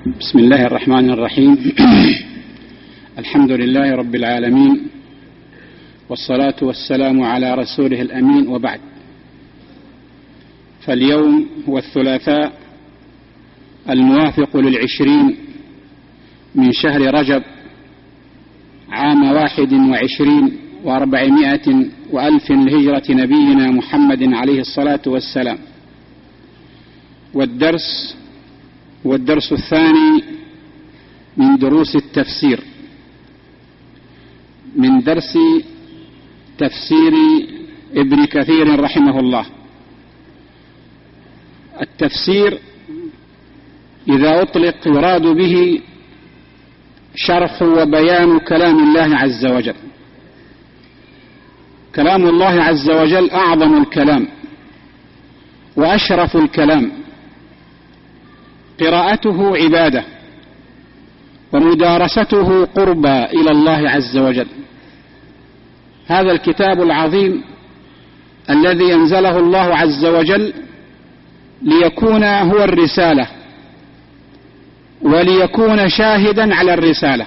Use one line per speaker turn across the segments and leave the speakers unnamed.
بسم الله الرحمن الرحيم. الحمد لله رب العالمين، والصلاة والسلام على رسوله الأمين، وبعد. فاليوم هو الثلاثاء الموافق 20 من شهر رجب عام 21 و400 وألف لهجرة نبينا محمد عليه الصلاة والسلام. والدرس الثاني من دروس التفسير، من درس تفسير ابن كثير رحمه الله. التفسير إذا أطلق يراد به شرح وبيان كلام الله عز وجل. كلام الله عز وجل أعظم الكلام وأشرف الكلام، قراءته عبادة ومدارسته قربى إلى الله عز وجل. هذا الكتاب العظيم الذي أنزله الله عز وجل ليكون هو الرسالة وليكون شاهدا على الرسالة.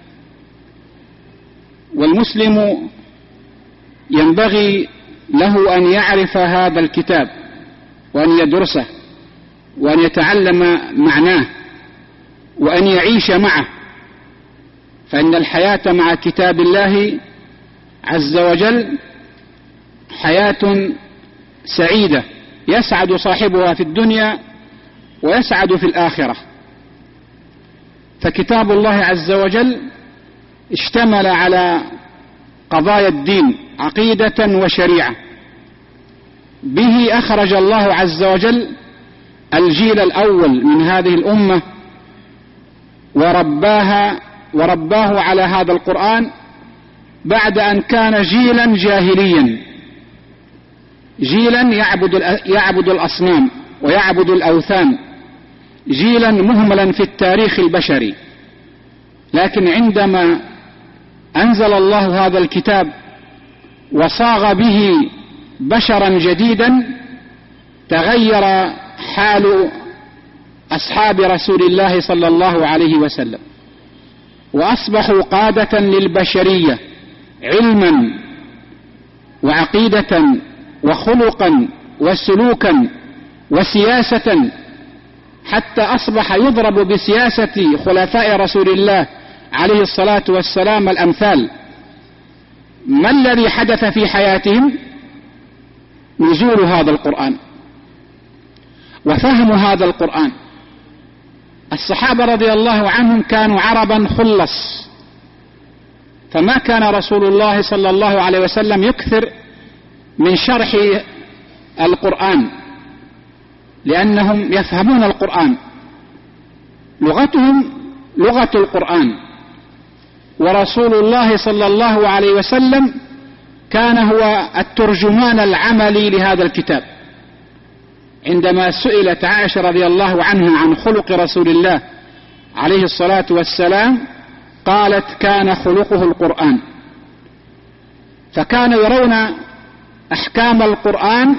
والمسلم ينبغي له أن يعرف هذا الكتاب وأن يدرسه وأن يتعلم معناه وأن يعيش معه، فإن الحياة مع كتاب الله عز وجل حياة سعيدة يسعد صاحبها في الدنيا ويسعد في الآخرة. فكتاب الله عز وجل اشتمل على قضايا الدين، عقيدة وشريعة. به أخرج الله عز وجل الجيل الأول من هذه الأمة ورباه على هذا القرآن بعد أن كان جيلا جاهليا، جيلا يعبد الأصنام ويعبد الأوثان، جيلا مهملا في التاريخ البشري. لكن عندما أنزل الله هذا الكتاب وصاغ به بشرا جديدا، تغير حال أصحاب رسول الله صلى الله عليه وسلم، وأصبحوا قادة للبشرية علما وعقيدة وخلقا وسلوكا وسياسة، حتى أصبح يضرب بسياسة خلفاء رسول الله عليه الصلاة والسلام الأمثال. ما الذي حدث في حياتهم؟ نزول هذا القرآن وفهم هذا القرآن. الصحابة رضي الله عنهم كانوا عربا خلص، فما كان رسول الله صلى الله عليه وسلم يكثر من شرح القرآن، لأنهم يفهمون القرآن، لغتهم لغة القرآن. ورسول الله صلى الله عليه وسلم كان هو الترجمان العملي لهذا الكتاب. عندما سئلت عائشة رضي الله عنها عن خلق رسول الله عليه الصلاة والسلام قالت: كان خلقه القرآن. فكانوا يرون أحكام القرآن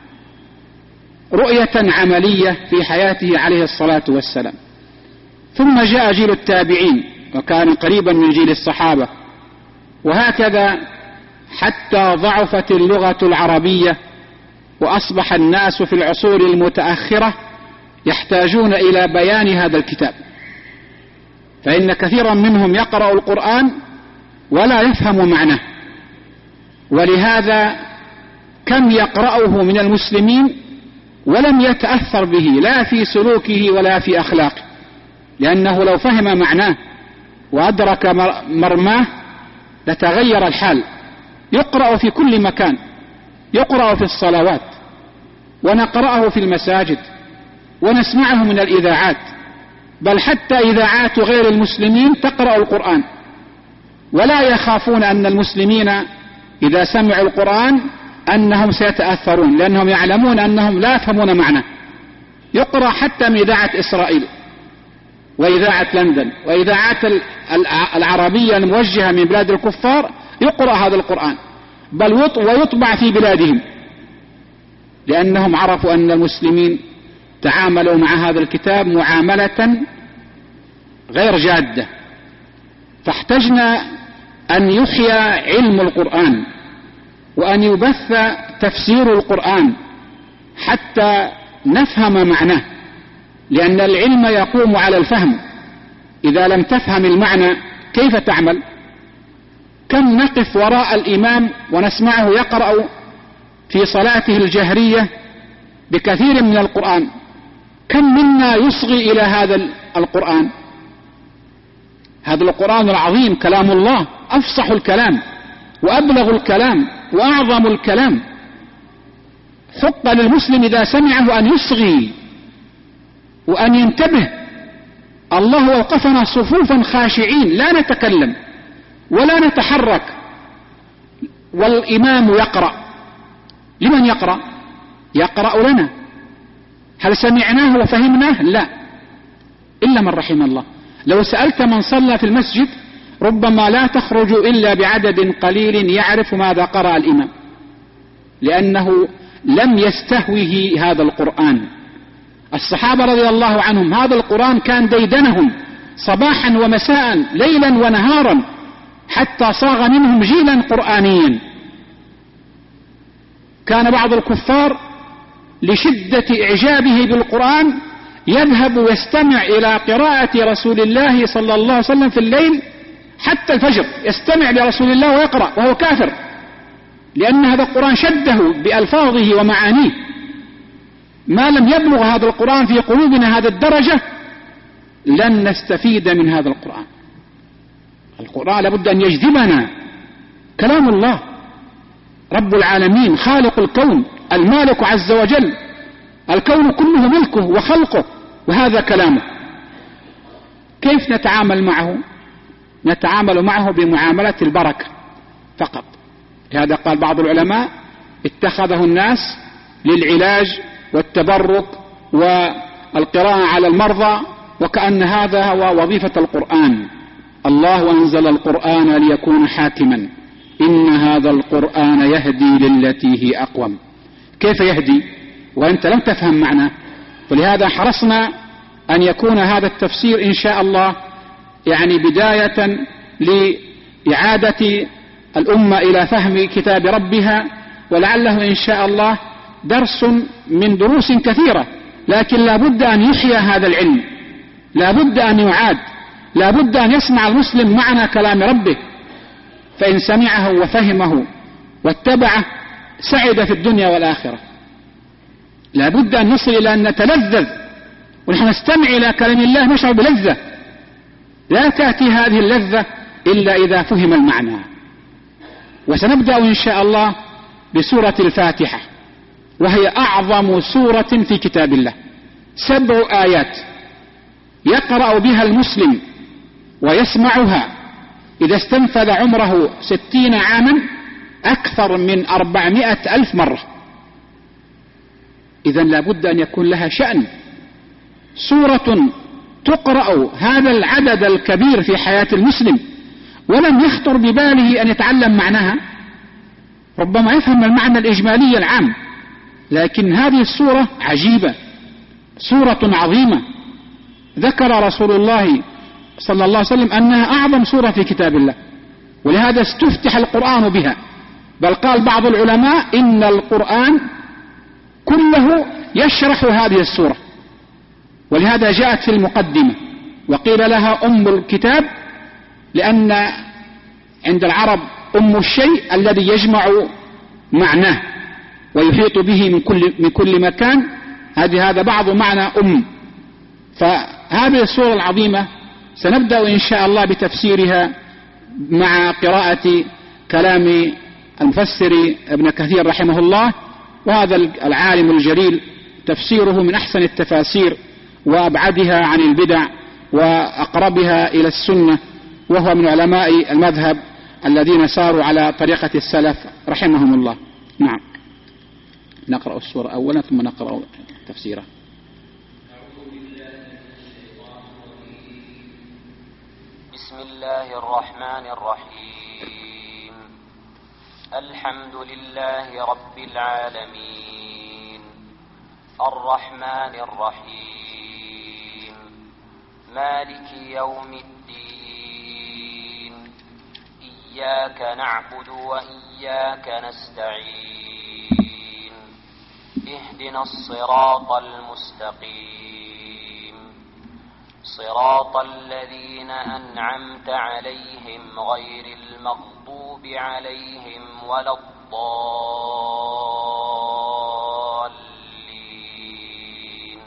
رؤية عملية في حياته عليه الصلاة والسلام. ثم جاء جيل التابعين وكان قريبا من جيل الصحابة، وهكذا حتى ضعفت اللغة العربية، وأصبح الناس في العصور المتأخرة يحتاجون إلى بيان هذا الكتاب، فإن كثيرا منهم يقرأ القرآن ولا يفهم معناه. ولهذا كم يقرأه من المسلمين ولم يتأثر به لا في سلوكه ولا في أخلاقه، لأنه لو فهم معناه وأدرك مرماه لتغير الحال. يقرأ في كل مكان، يقرأ في الصلوات، ونقرأه في المساجد، ونسمعه من الإذاعات، بل حتى إذاعات غير المسلمين تقرأ القرآن، ولا يخافون أن المسلمين إذا سمعوا القرآن أنهم سيتأثرون، لأنهم يعلمون أنهم لا يفهمون معناه. يقرأ حتى من إذاعة إسرائيل وإذاعة لندن وإذاعات العربية الموجهة من بلاد الكفار، يقرأ هذا القرآن، بل ويطبع في بلادهم، لأنهم عرفوا أن المسلمين تعاملوا مع هذا الكتاب معاملة غير جادة، فاحتجنا أن يحيى علم القرآن وأن يبث تفسير القرآن حتى نفهم معناه، لأن العلم يقوم على الفهم. إذا لم تفهم المعنى كيف تعمل؟ كم نقف وراء الإمام ونسمعه يقرأ في صلاته الجهرية بكثير من القرآن، كم منا يصغي إلى هذا القرآن؟ هذا القرآن العظيم كلام الله، أفصح الكلام وأبلغ الكلام وأعظم الكلام. حق للمسلم إذا سمعه أن يصغي وأن ينتبه. الله وقفنا صفوفا خاشعين لا نتكلم ولا نتحرك والإمام يقرأ. لمن يقرأ؟ يقرأ لنا. هل سمعناه وفهمناه؟ لا، إلا من رحم الله. لو سألت من صلى في المسجد ربما لا تخرج إلا بعدد قليل يعرف ماذا قرأ الإمام، لأنه لم يستهوه هذا القرآن. الصحابة رضي الله عنهم هذا القرآن كان ديدنهم صباحا ومساء ليلا ونهارا حتى صاغ منهم جيلا قرآنيا. كان بعض الكفار لشدة إعجابه بالقرآن يذهب ويستمع إلى قراءة رسول الله صلى الله عليه وسلم في الليل حتى الفجر، يستمع لرسول الله ويقرأ وهو كافر، لأن هذا القرآن شده بألفاظه ومعانيه. ما لم يبلغ هذا القرآن في قلوبنا هذه الدرجة لن نستفيد من هذا القرآن. القرآن لابد أن يجذبنا. كلام الله رب العالمين خالق الكون المالك عز وجل، الكون كله ملكه وخلقه وهذا كلامه. كيف نتعامل معه؟ نتعامل معه بمعاملة البركة فقط. لهذا قال بعض العلماء اتخذه الناس للعلاج والتبرك والقراءة على المرضى، وكأن هذا هو وظيفة القرآن. الله أنزل القرآن ليكون حاكما، إن هذا القرآن يهدي للتي هي أقوم. كيف يهدي وأنت لم تفهم معناه؟ فلهذا حرصنا أن يكون هذا التفسير إن شاء الله يعني بداية لإعادة الأمة إلى فهم كتاب ربها، ولعله إن شاء الله درس من دروس كثيرة. لكن لا بد أن يحيى هذا العلم، لا بد أن يعاد، لا بد أن يسمع المسلم معنى كلام ربه، فإن سمعه وفهمه واتبعه سعد في الدنيا والآخرة. لا بد أن نصل إلى أن نتلذذ ونحن نستمع إلى كلام الله نشعر بلذة. لا تأتي هذه اللذة إلا إذا فهم المعنى. وسنبدأ إن شاء الله بسورة الفاتحة، وهي أعظم سورة في كتاب الله، 7 آيات يقرأ بها المسلم ويسمعها إذا استنفذ عمره 60 عاما أكثر من 400,000 مرة. إذن لابد أن يكون لها شأن. سورة تقرأ هذا العدد الكبير في حياة المسلم ولم يخطر بباله أن يتعلم معناها، ربما يفهم المعنى الإجمالي العام، لكن هذه السورة عجيبة، سورة عظيمة. ذكر رسول الله صلى الله عليه وسلم أنها أعظم سورة في كتاب الله، ولهذا استفتح القرآن بها. بل قال بعض العلماء إن القرآن كله يشرح هذه السورة، ولهذا جاءت في المقدمة وقيل لها أم الكتاب، لأن عند العرب أم الشيء الذي يجمع معناه ويحيط به من كل مكان. هذا بعض معنى أم. فهذه السورة العظيمة سنبدأ إن شاء الله بتفسيرها مع قراءة كلام المفسر ابن كثير رحمه الله، وهذا العالم الجليل تفسيره من أحسن التفاسير وأبعدها عن البدع وأقربها إلى السنة، وهو من علماء المذهب الذين ساروا على طريقة السلف رحمهم الله. نعم، نقرأ السورة أولا ثم نقرأ تفسيرها.
بسم الله الرحمن الرحيم. الحمد لله رب العالمين الرحمن الرحيم مالك يوم الدين إياك نعبد وإياك نستعين اهدنا الصراط المستقيم صراط الذين أنعمت عليهم غير المغضوب عليهم ولا الضالين.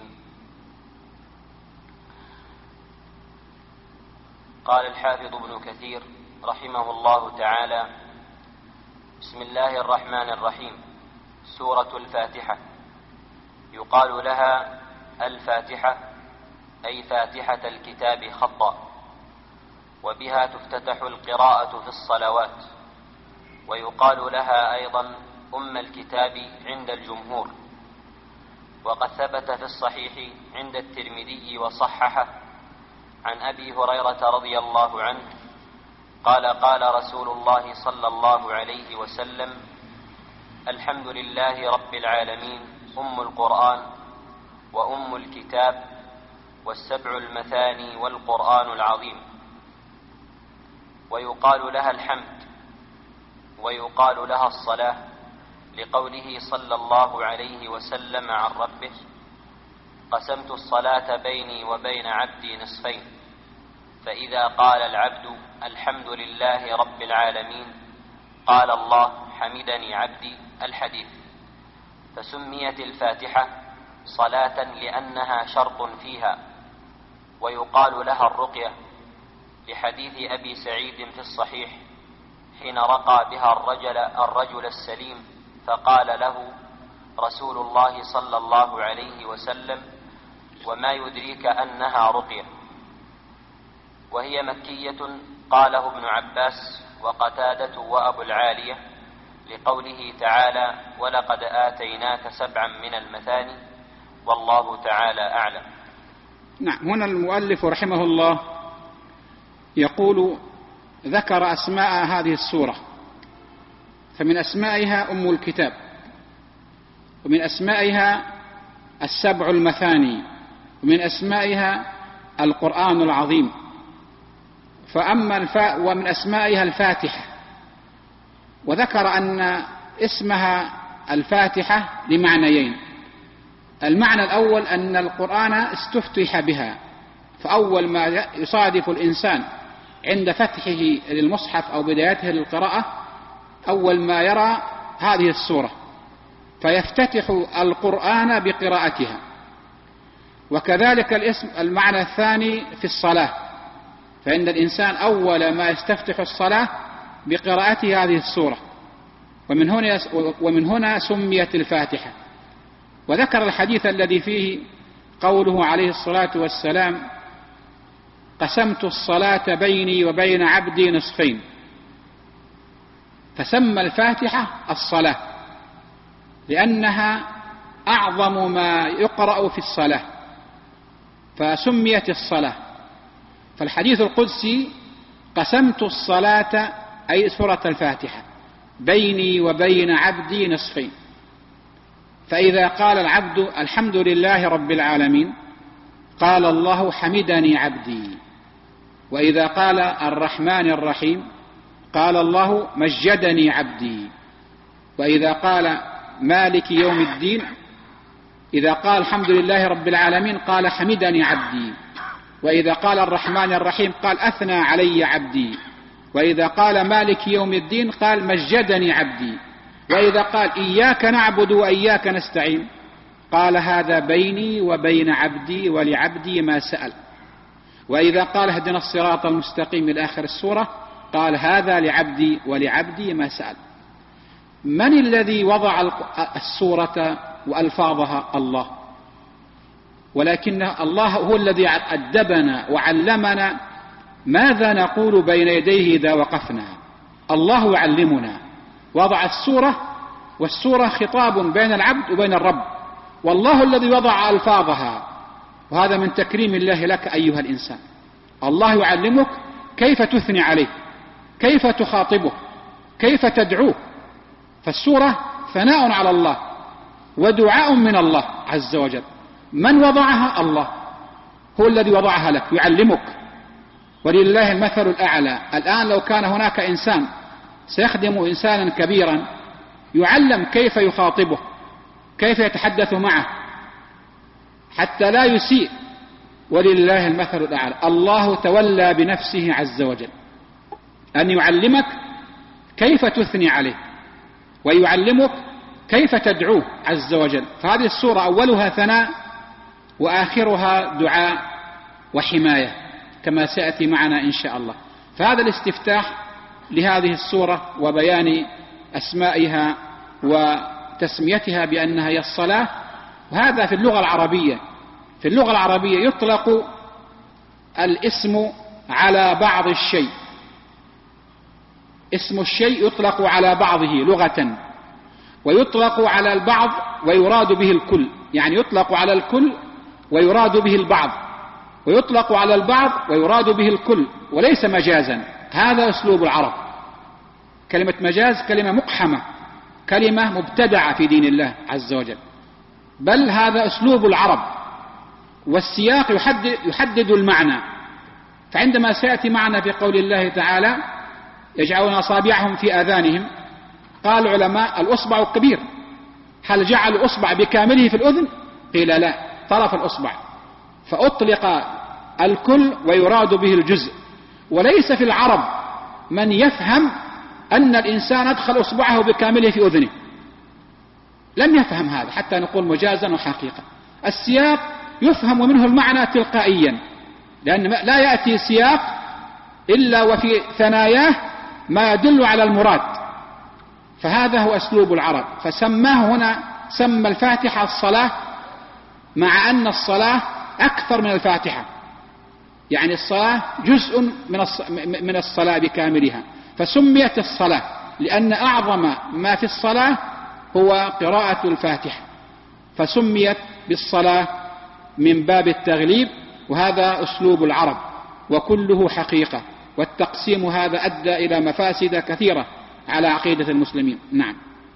قال الحافظ ابن كثير رحمه الله تعالى: بسم الله الرحمن الرحيم. سورة الفاتحة يقال لها الفاتحة أي فاتحة الكتاب خطا، وبها تفتتح القراءة في الصلوات، ويقال لها أيضا أم الكتاب عند الجمهور. وقد ثبت في الصحيح عند الترمذي وصححه عن أبي هريرة رضي الله عنه قال: قال رسول الله صلى الله عليه وسلم: الحمد لله رب العالمين أم القرآن وأم الكتاب والسبع المثاني والقرآن العظيم. ويقال لها الحمد، ويقال لها الصلاة، لقوله صلى الله عليه وسلم عن ربه: قسمت الصلاة بيني وبين عبدي نصفين، فإذا قال العبد الحمد لله رب العالمين قال الله حمدني عبدي. الحديث. فسميت الفاتحة صلاة لأنها شرط فيها. ويقال لها الرقية لحديث أبي سعيد في الصحيح حين رقى بها الرجل السليم فقال له رسول الله صلى الله عليه وسلم: وما يدريك أنها رقية؟ وهي مكية، قاله ابن عباس وقتادة وأبو العالية، لقوله تعالى: ولقد آتيناك 7 من المثاني، والله تعالى أعلم.
نعم. هنا المؤلف رحمه الله يقول: ذكر أسماء هذه السورة، فمن أسمائها أم الكتاب، ومن أسمائها السبع المثاني، ومن أسمائها القرآن العظيم. ومن أسمائها الفاتحة. وذكر أن اسمها الفاتحة لمعنيين: المعنى الأول أن القرآن استفتح بها، فأول ما يصادف الإنسان عند فتحه للمصحف أو بدايته للقراءة أول ما يرى هذه السورة، فيفتتح القرآن بقراءتها. وكذلك المعنى الثاني في الصلاة، فإن الإنسان أول ما يستفتح الصلاة بقراءة هذه السورة، ومن هنا سميت الفاتحة. وذكر الحديث الذي فيه قوله عليه الصلاة والسلام: قسمت الصلاة بيني وبين عبدي نصفين، فسمى الفاتحة الصلاة لأنها أعظم ما يقرأ في الصلاة، فسميت الصلاة. فالحديث القدسي: قسمت الصلاة أي سورة الفاتحة بيني وبين عبدي نصفين، فإذا قال العبد الحمد لله رب العالمين قال الله حمدني عبدي، وإذا قال الرحمن الرحيم قال الله مجدني عبدي، وإذا قال مالك يوم الدين إذا قال الحمد لله رب العالمين قال حمدني عبدي، وإذا قال الرحمن الرحيم قال أثنى علي عبدي، وإذا قال مالك يوم الدين قال مجدني عبدي، وإذا قال إياك نعبد وإياك نستعين قال هذا بيني وبين عبدي ولعبدي ما سأل، وإذا قال اهدنا الصراط المستقيم إلى آخر السورة قال هذا لعبدي ولعبدي ما سأل. من الذي وضع السورة وألفاظها؟ الله، ولكن الله هو الذي أدبنا وعلمنا ماذا نقول بين يديه إذا وقفنا. الله يعلمنا، وضع السورة، والسورة خطاب بين العبد وبين الرب، والله الذي وضع ألفاظها، وهذا من تكريم الله لك أيها الإنسان. الله يعلمك كيف تثني عليه، كيف تخاطبه، كيف تدعوه. فالسورة ثناء على الله ودعاء من الله عز وجل. من وضعها؟ الله. هو الذي وضعها لك، يعلمك، ولله المثل الأعلى. الآن لو كان هناك إنسان سيخدم إنسانا كبيرا يعلم كيف يخاطبه، كيف يتحدث معه حتى لا يسيء، ولله المثل الأعلى. الله تولى بنفسه عز وجل أن يعلمك كيف تثني عليه، ويعلمك كيف تدعوه عز وجل. فهذه السورة أولها ثناء وآخرها دعاء وحماية كما سيأتي معنا إن شاء الله. فهذا الاستفتاح لهذه السورة وبيان أسمائها وتسميتها بأنها هي الصلاة. وهذا في اللغة العربية، في اللغة العربية يطلق الاسم على بعض الشيء، اسم الشيء يطلق على بعضه لغة، ويطلق على البعض ويراد به الكل، يعني يطلق على الكل ويراد به البعض، ويطلق على البعض ويراد به الكل، وليس مجازا. هذا أسلوب العرب. كلمة مجاز كلمة مقحمة، كلمة مبتدعة في دين الله عز وجل، بل هذا أسلوب العرب، والسياق يحدد المعنى. فعندما سيأتي معنا في قول الله تعالى يجعلون أصابعهم في آذانهم، قال العلماء الأصبع كبير، هل جعل الأصبع بكامله في الأذن؟ قيل لا، طرف الأصبع، فأطلق الكل ويراد به الجزء. وليس في العرب من يفهم أن الإنسان أدخل أصبعه بكامله في أذنه، لم يفهم هذا حتى نقول مجازا وحقيقة. السياق يفهم منه المعنى تلقائيا، لأن لا يأتي سياق إلا وفي ثناياه ما يدل على المراد. فهذا هو أسلوب العرب. فسماه هنا، سمى الفاتحة الصلاة، مع أن الصلاة أكثر من الفاتحة، يعني الصلاة جزء من الصلاة بكاملها، فسميت الصلاة لأن أعظم ما في الصلاة هو قراءة الفاتحة، فسميت بالصلاة من باب التغليب. وهذا أسلوب العرب وكله حقيقة، والتقسيم هذا أدى إلى مفاسد كثيرة على عقيدة المسلمين. نعم.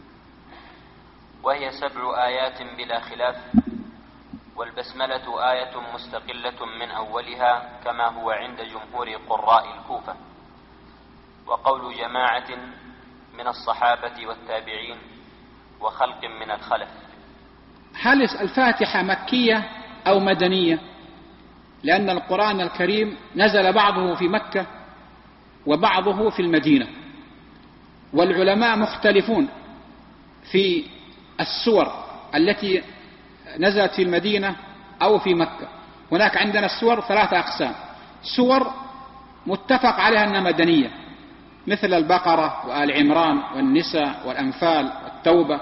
وهي 7 آيات بلا خلاف، والبسملة آية مستقلة من أولها كما هو عند جمهور قراء الكوفة، وقول جماعة من الصحابة والتابعين وخلق من الخلف.
هل الفاتحة مكية أو مدنية؟ لأن القرآن الكريم نزل بعضه في مكة وبعضه في المدينة، والعلماء مختلفون في السور التي نزلت في المدينة أو في مكة. هناك عندنا السور 3 أقسام: سور متفق عليها أنها مدنية مثل البقرة وآل عمران والنساء والأنفال والتوبة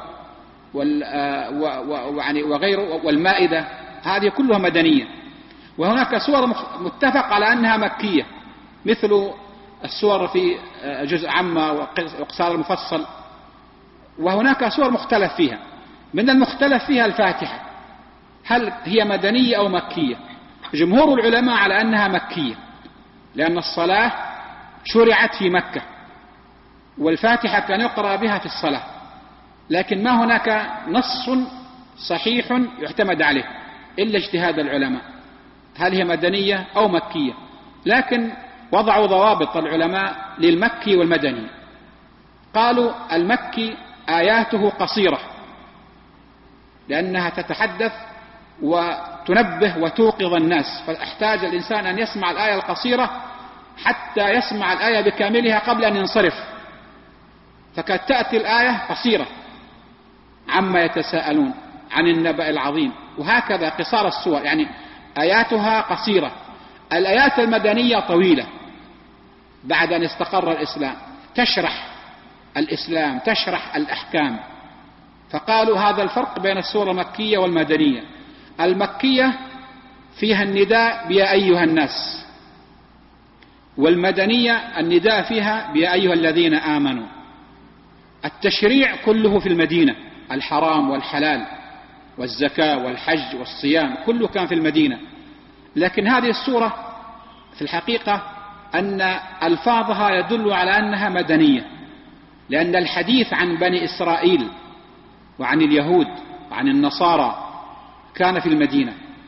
وغيره والمائدة، هذه كلها مدنية. وهناك سور متفق على أنها مكية مثل السور في جزء عامة وقصار المفصل. وهناك سور مختلف فيها، من المختلف فيها الفاتحة، هل هي مدنية أو مكية؟ جمهور العلماء على أنها مكية، لأن الصلاة شرعت في مكة، والفاتحة كان يقرأ بها في الصلاة، لكن ما هناك نص صحيح يعتمد عليه إلا اجتهاد العلماء هل هي مدنية أو مكية. لكن وضعوا ضوابط العلماء للمكي والمدني. قالوا المكي آياته قصيرة لأنها تتحدث وتنبه وتوقظ الناس، فاحتاج الإنسان أن يسمع الآية القصيرة حتى يسمع الآية بكاملها قبل أن ينصرف، فقد تأتي الآية قصيرة عما يتساءلون عن النبأ العظيم، وهكذا قصار السور، يعني آياتها قصيرة. الآيات المدنية طويلة بعد أن استقر الإسلام، تشرح الإسلام، تشرح الأحكام. فقالوا هذا الفرق بين السورة المكية والمدنية. المكية فيها النداء بيا أيها الناس، والمدنية النداء فيها بيا أيها الذين آمنوا. التشريع كله في المدينة، الحرام والحلال والزكاة والحج والصيام كله كان في المدينة. لكن هذه السورة في الحقيقة أن ألفاظها يدل على أنها مدنية، لأن الحديث عن بني إسرائيل وعن اليهود وعن النصارى كان في المدينة،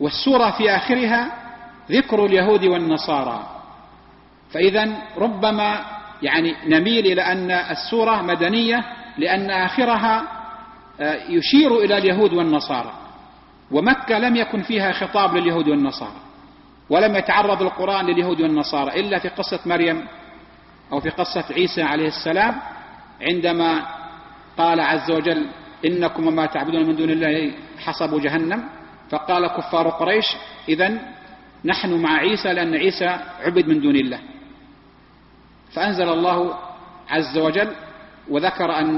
والسورة في آخرها ذكر اليهود والنصارى. فإذا ربما يعني نميل إلى أن السورة مدنية لأن آخرها يشير إلى اليهود والنصارى، ومكة لم يكن فيها خطاب لليهود والنصارى، ولم يتعرض القرآن لليهود والنصارى إلا في قصة مريم أو في قصة عيسى عليه السلام، عندما قال عز وجل إنكم وما تعبدون من دون الله حصبوا جهنم، فقال كفار قريش إذن نحن مع عيسى لأن عيسى عبد من دون الله. فأنزل الله عز وجل وذكر أن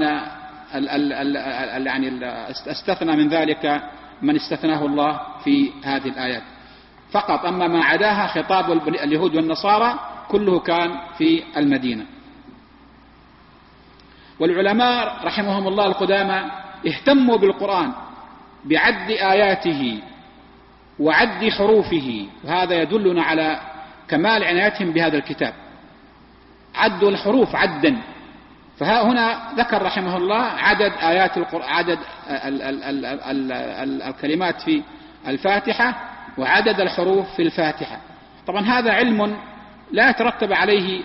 يعني استثنى من ذلك من استثناه الله في هذه الآيات فقط، أما ما عداها خطاب اليهود والنصارى كله كان في المدينة. والعلماء رحمهم الله القدامى اهتموا بالقرآن بعد آياته وعد حروفه، وهذا يدلنا على كمال عنايتهم بهذا الكتاب. عدوا الحروف عدا، فها هنا ذكر رحمه الله عدد آيات القرآن، عدد الكلمات في الفاتحة وعدد الحروف في الفاتحة. طبعا هذا علم لا يترتب عليه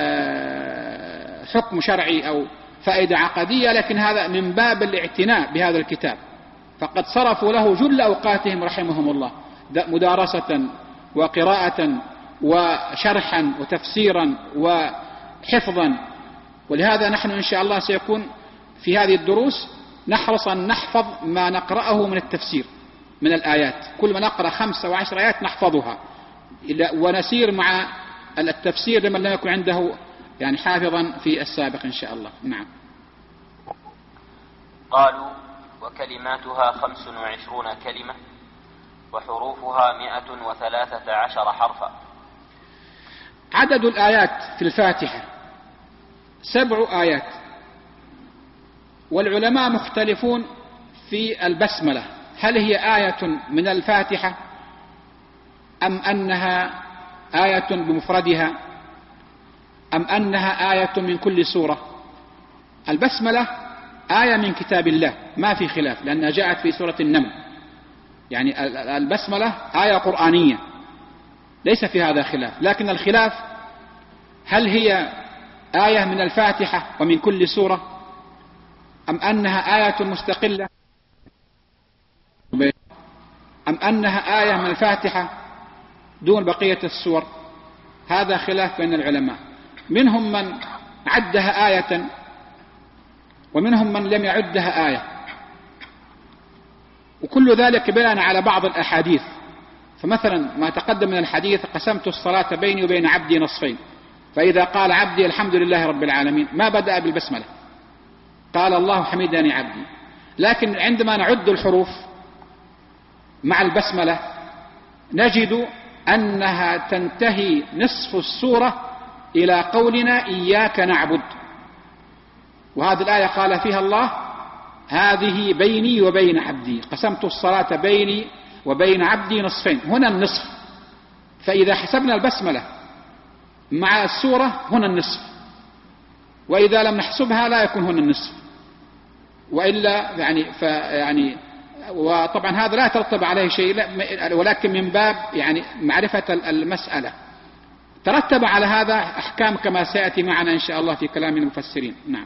حكم شرعي أو فائدة عقدية، لكن هذا من باب الاعتناء بهذا الكتاب، فقد صرفوا له جل أوقاتهم رحمهم الله مدارسة وقراءة وشرحا وتفسيرا وحفظا. ولهذا نحن إن شاء الله سيكون في هذه الدروس نحرص أن نحفظ ما نقرأه من التفسير من الآيات، كل ما نقرأ 5 و10 آيات نحفظها ونسير مع التفسير لمن لم يكن عنده يعني حافظا في السابق إن شاء الله. نعم.
قالوا وكلماتها 25 كلمة وحروفها 113 حرفا.
عدد الآيات في الفاتحة 7 آيات، والعلماء مختلفون في البسملة، هل هي آية من الفاتحة أم أنها آية بمفردها أم أنها آية من كل سورة؟ البسملة آية من كتاب الله ما في خلاف، لأنها جاءت في سورة النمل، يعني البسملة آية قرآنية ليس في هذا خلاف، لكن الخلاف هل هي آية من الفاتحة ومن كل سورة أم أنها آية مستقلة أم أنها آية من الفاتحة دون بقية السور. هذا خلاف بين العلماء، منهم من عدها آية ومنهم من لم يعدها آية، وكل ذلك بناء على بعض الأحاديث. فمثلا ما تقدم من الحديث قسمت الصلاة بيني وبين عبدي نصفين، فإذا قال عبدي الحمد لله رب العالمين ما بدأ بالبسملة، قال الله حمدني عبدي. لكن عندما نعد الحروف مع البسملة نجد أنها تنتهي نصف السورة إلى قولنا إياك نعبد، وهذه الآية قال فيها الله هذه بيني وبين عبدي، قسمت الصلاة بيني وبين عبدي نصفين، هنا النصف. فإذا حسبنا البسملة مع السورة هنا النصف، وإذا لم نحسبها لا يكون هنا النصف، وإلا يعني وطبعا هذا لا ترتب عليه شيء، ولكن من باب يعني معرفة المسألة ترتب على هذا أحكام كما سيأتي معنا إن شاء الله في كلام المفسرين. نعم.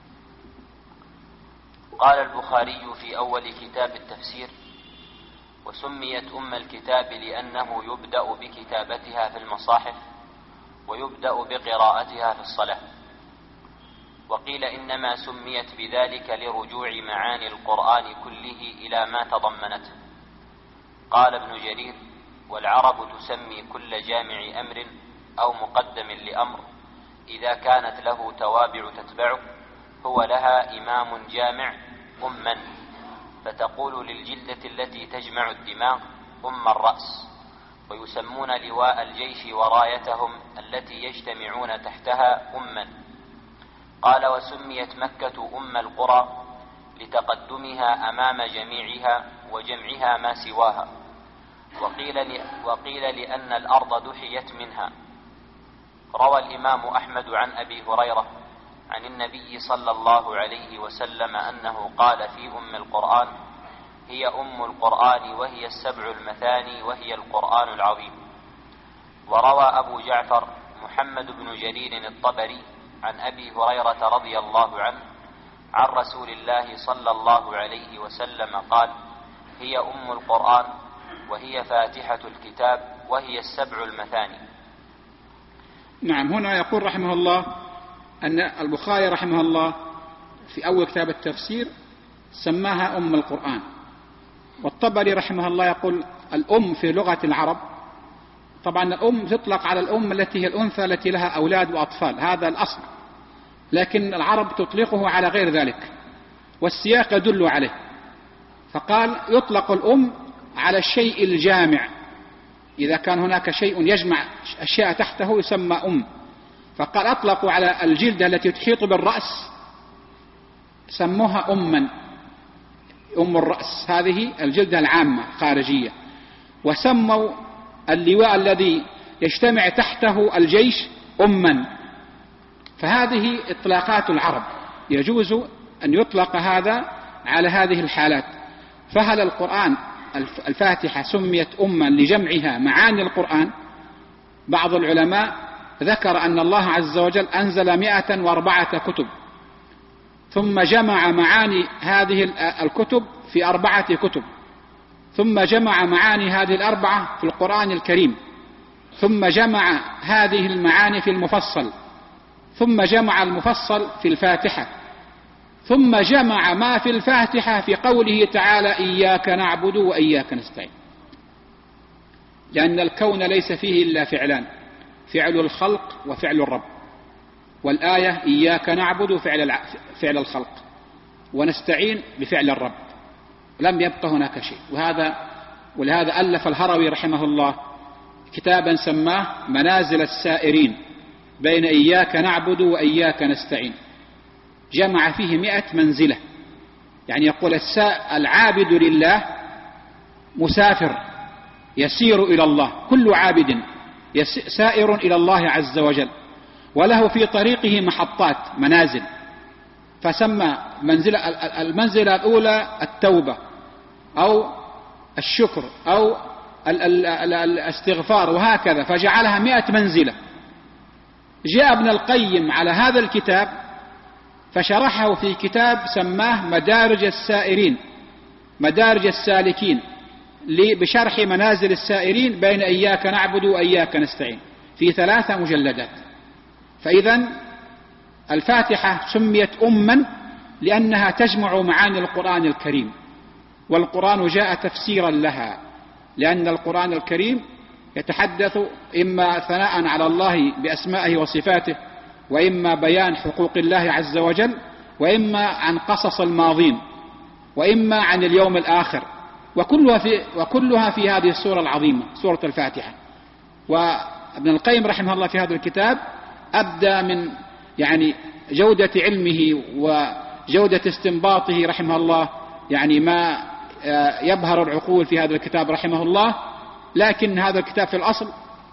قال البخاري في أول كتاب التفسير: وسميت أم الكتاب لأنه يبدأ بكتابتها في المصاحف ويبدأ بقراءتها في الصلاة. وقيل إنما سميت بذلك لرجوع معاني القرآن كله إلى ما تضمنته. قال ابن جرير: والعرب تسمي كل جامع أمر أو مقدم لأمر إذا كانت له توابع تتبعه هو لها إمام جامع أما، فتقول للجلدة التي تجمع الدماغ أم الرأس، ويسمون لواء الجيش ورايتهم التي يجتمعون تحتها أما. قال: وسميت مكة أم القرى لتقدمها أمام جميعها وجمعها ما سواها. وقيل لأن الأرض دحيت منها. روى الإمام أحمد عن أبي هريرة عن النبي صلى الله عليه وسلم أنه قال في أم القرآن: هي أم القرآن وهي السبع المثاني وهي القرآن العظيم. وروى أبو جعفر محمد بن جرير الطبري عن أبي هريرة رضي الله عنه عن رسول الله صلى الله عليه وسلم قال: هي أم القرآن وهي فاتحة الكتاب وهي السبع المثاني.
نعم. هنا يقول رحمه الله أن البخاري رحمه الله في أول كتاب التفسير سماها أم القرآن، والطبري رحمه الله يقول الأم في لغة العرب، طبعا الأم تطلق على الأم التي هي الأنثى التي لها أولاد وأطفال، هذا الأصل، لكن العرب تطلقه على غير ذلك والسياق يدل عليه، فقال يطلق الأم على الشيء الجامع، إذا كان هناك شيء يجمع أشياء تحته يسمى أم، فقال أطلقوا على الجلدة التي تحيط بالرأس سموها أما، أم الرأس، هذه الجلدة العامة خارجية، وسموا اللواء الذي يجتمع تحته الجيش أما. فهذه إطلاقات العرب، يجوز أن يطلق هذا على هذه الحالات. فهل القرآن الفاتحة سميت أما لجمعها معاني القرآن؟ بعض العلماء ذكر أن الله عز وجل أنزل 104 كتب، ثم جمع معاني هذه الكتب في 4 كتب، ثم جمع معاني هذه 4 في القرآن الكريم، ثم جمع هذه المعاني في المفصل، ثم جمع المفصل في الفاتحة، ثم جمع ما في الفاتحة في قوله تعالى: إياك نعبد وإياك نستعين، لأن الكون ليس فيه إلا فعلان: فعل الخلق وفعل الرب، والآية إياك نعبد فعل الخلق، ونستعين بفعل الرب، لم يبقى هناك شيء. ولهذا ألف الهروي رحمه الله كتابا سماه منازل السائرين بين إياك نعبد وإياك نستعين، جمع فيه 100 منزلة، يعني يقول العابد لله مسافر يسير إلى الله، كل عابد سائر إلى الله عز وجل، وله في طريقه محطات منازل، فسمى المنزلة الأولى التوبة أو الشكر أو الاستغفار، وهكذا، فجعلها 100 منزلة. جاء ابن القيم على هذا الكتاب فشرحه في كتاب سماه مدارج السائرين، مدارج السالكين، بشرح منازل السائرين بين إياك نعبد وإياك نستعين، في 3 مجلدات. فإذا الفاتحة سميت أما لأنها تجمع معاني القرآن الكريم، والقرآن جاء تفسيرا لها، لأن القرآن الكريم يتحدث إما ثناء على الله بأسمائه وصفاته، وإما بيان حقوق الله عز وجل، وإما عن قصص الماضين، وإما عن اليوم الآخر، وكلها في هذه السورة العظيمة، سورة الفاتحة. وابن القيم رحمه الله في هذا الكتاب أبدى من جودة علمه وجودة استنباطه رحمه الله ما يبهر العقول في هذا الكتاب رحمه الله. لكن هذا الكتاب في الأصل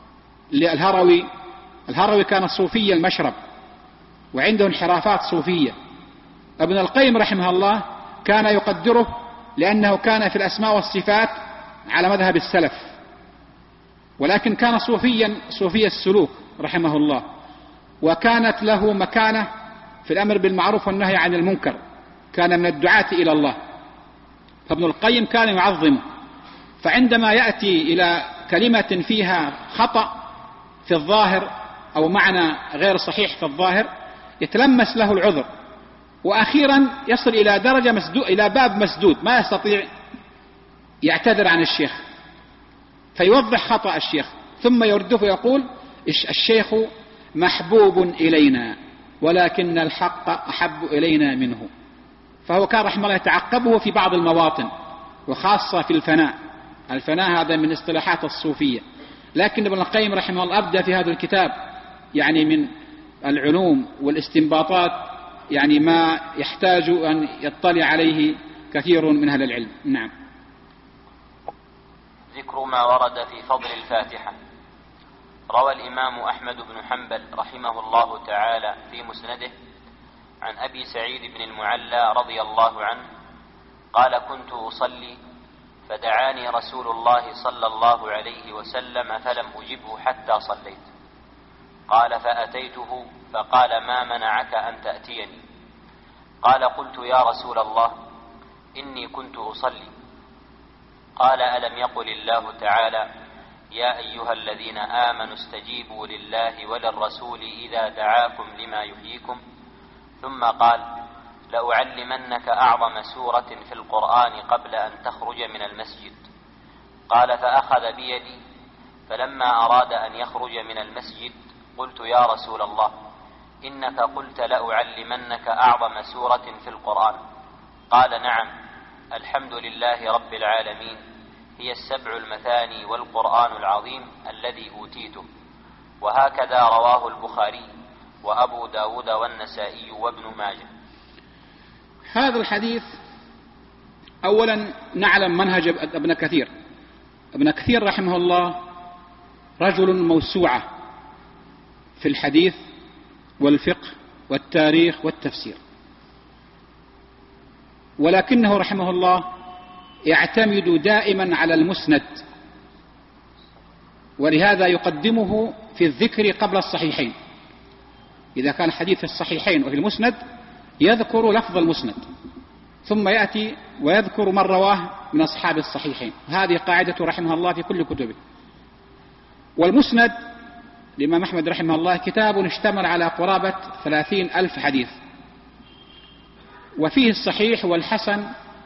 الهروي كان صوفي المشرب وعنده انحرافات صوفية. ابن القيم رحمه الله كان يقدره لأنه كان في الأسماء والصفات على مذهب السلف، ولكن كان صوفي السلوك رحمه الله، وكانت له مكانة في الأمر بالمعروف والنهي عن المنكر، كان من الدعاة إلى الله، فابن القيم كان يعظمه. فعندما يأتي إلى كلمة فيها خطأ في الظاهر أو معنى غير صحيح في الظاهر يتلمس له العذر، وأخيرا يصل إلى درجة إلى باب مسدود ما يستطيع يعتذر عن الشيخ، فيوضح خطأ الشيخ ثم يرده ويقول: الشيخ محبوب إلينا ولكن الحق أحب إلينا منه. فهو كان رحمه الله يتعقبه في بعض المواطن، وخاصة في الفناء هذا من اصطلاحات الصوفية. لكن ابن القيم رحمه الله أبدى في هذا الكتاب من العلوم والاستنباطات ما يحتاج أن يطلع عليه كثير من أهل العلم. نعم.
ذكر ما ورد في فضل الفاتحة. روى الإمام أحمد بن حنبل رحمه الله تعالى في مسنده عن أبي سعيد بن المعلى رضي الله عنه قال: كنت أصلي فدعاني رسول الله صلى الله عليه وسلم فلم أجبه حتى صليت. قال: فأتيته فقال: ما منعك أن تأتيني؟ قال: قلت: يا رسول الله إني كنت أصلي. قال: ألم يقل الله تعالى: يا أيها الذين آمنوا استجيبوا لله وللرسول إذا دعاكم لما يحييكم؟ ثم قال: لأعلمنك أعظم سورة في القرآن قبل أن تخرج من المسجد. قال: فأخذ بيدي، فلما أراد أن يخرج من المسجد قلت: يا رسول الله إنك قلت لأعلمنك أعظم سورة في القرآن. قال: نعم، الحمد لله رب العالمين، هي السبع المثاني والقرآن العظيم الذي أوتيته. وهكذا رواه البخاري وأبو داود والنسائي وابن ماجه.
هذا الحديث أولا نعلم منهج ابن كثير. ابن كثير رحمه الله رجل موسوعة في الحديث والفقه والتاريخ والتفسير، ولكنه رحمه الله يعتمد دائما على المسند، ولهذا يقدمه في الذكر قبل الصحيحين. إذا كان الحديث في الصحيحين وفي المسند يذكر لفظ المسند، ثم يأتي ويذكر من رواه من أصحاب الصحيحين. هذه قاعدة رحمه الله في كل كتبه. والمسند الإمام أحمد رحمه الله كتاب اشتمل على قرابة 30,000 حديث، وفيه الصحيح والحسن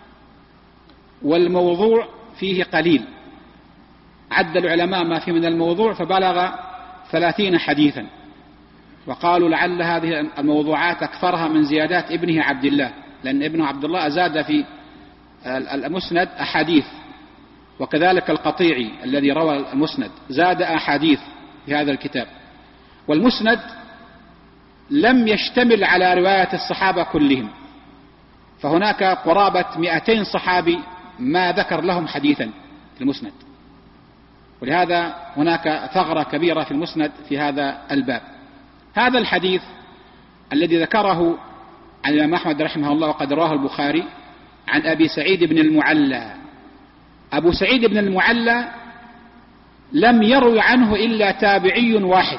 والموضوع فيه قليل. عد العلماء ما فيه من الموضوع فبلغ 30 حديثا، وقالوا لعل هذه الموضوعات أكثرها من زيادات ابنه عبد الله، لأن ابنه عبد الله زاد في المسند أحاديث، وكذلك القطيعي الذي روى المسند زاد أحاديث في هذا الكتاب. والمسند لم يشتمل على رواية الصحابة كلهم، فهناك قرابة 200 صحابي ما ذكر لهم حديثا في المسند، ولهذا هناك ثغرة كبيرة في المسند في هذا الباب. هذا الحديث الذي ذكره عن الإمام أحمد رحمه الله وقد رواه البخاري عن أبي سعيد بن المعلى. أبو سعيد بن المعلى لم يروي عنه إلا تابعي واحد،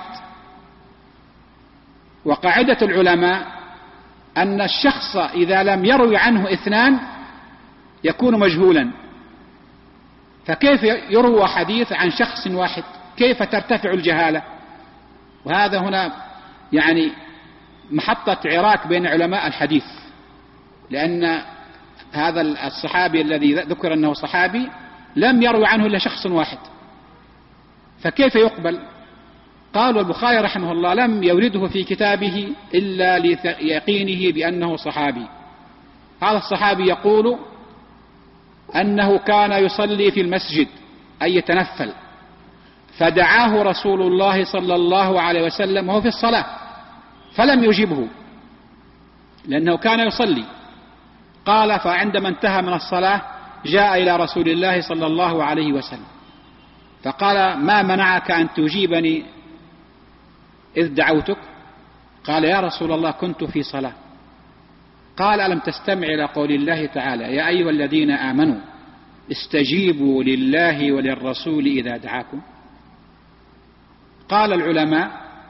وقاعدة العلماء أن الشخص إذا لم يروي عنه 2 يكون مجهولا، فكيف يروى حديث عن شخص واحد؟ كيف ترتفع الجهالة؟ وهذا هنا يعني محطة عراك بين علماء الحديث، لأن هذا الصحابي الذي ذكر أنه صحابي لم يروي عنه إلا شخص واحد، فكيف يقبل؟ قال البخاري رحمه الله لم يورده في كتابه إلا ليقينه بأنه صحابي. هذا الصحابي يقول أنه كان يصلي في المسجد أي يتنفل، فدعاه رسول الله صلى الله عليه وسلم وهو في الصلاة فلم يجبه لأنه كان يصلي. قال: فعندما انتهى من الصلاة جاء إلى رسول الله صلى الله عليه وسلم فقال: ما منعك أن تجيبني إذ دعوتك؟ قال: يا رسول الله كنت في صلاة. قال: ألم تستمع إلى قول الله تعالى: يا أيها الذين آمنوا استجيبوا لله وللرسول إذا دعاكم؟ قال العلماء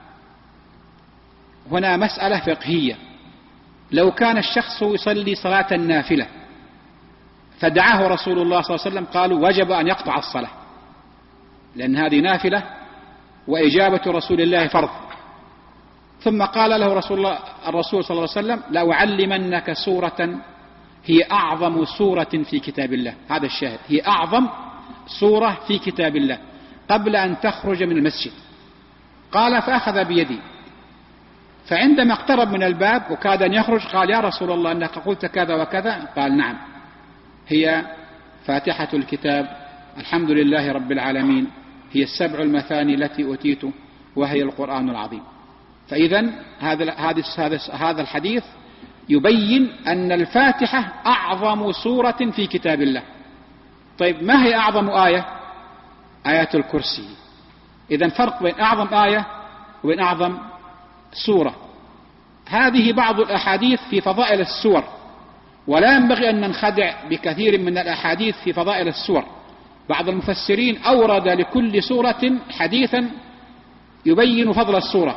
هنا مسألة فقهية. لو كان الشخص يصلي صلاة النافلة فدعاه رسول الله صلى الله عليه وسلم قالوا وجب أن يقطع الصلاة، لأن هذه نافلة وإجابة رسول الله فرض. ثم قال له الرسول صلى الله عليه وسلم: لأعلمنك سورة هي أعظم سورة في كتاب الله. هذا الشاهد، هي أعظم سورة في كتاب الله قبل أن تخرج من المسجد. قال: فأخذ بيدي، فعندما اقترب من الباب وكاد أن يخرج قال: يا رسول الله أنك قلت كذا وكذا؟ قال: نعم، هي فاتحة الكتاب، الحمد لله رب العالمين، هي السبع المثاني التي أوتيت، وهي القرآن العظيم. فإذا هذا الحديث يبين أن الفاتحة أعظم سورة في كتاب الله. طيب، ما هي أعظم آية؟ آية الكرسي. إذن فرق بين أعظم آية وبين أعظم سورة. هذه بعض الأحاديث في فضائل السور، ولا ينبغي أن ننخدع بكثير من الأحاديث في فضائل السور. بعض المفسرين أورد لكل سورة حديثا يبين فضل السورة.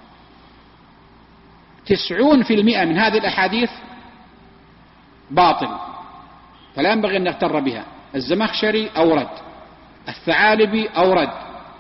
90% من هذه الأحاديث باطل، فلا ينبغي أن نغتر بها. الزمخشري أورد، الثعالبي أورد،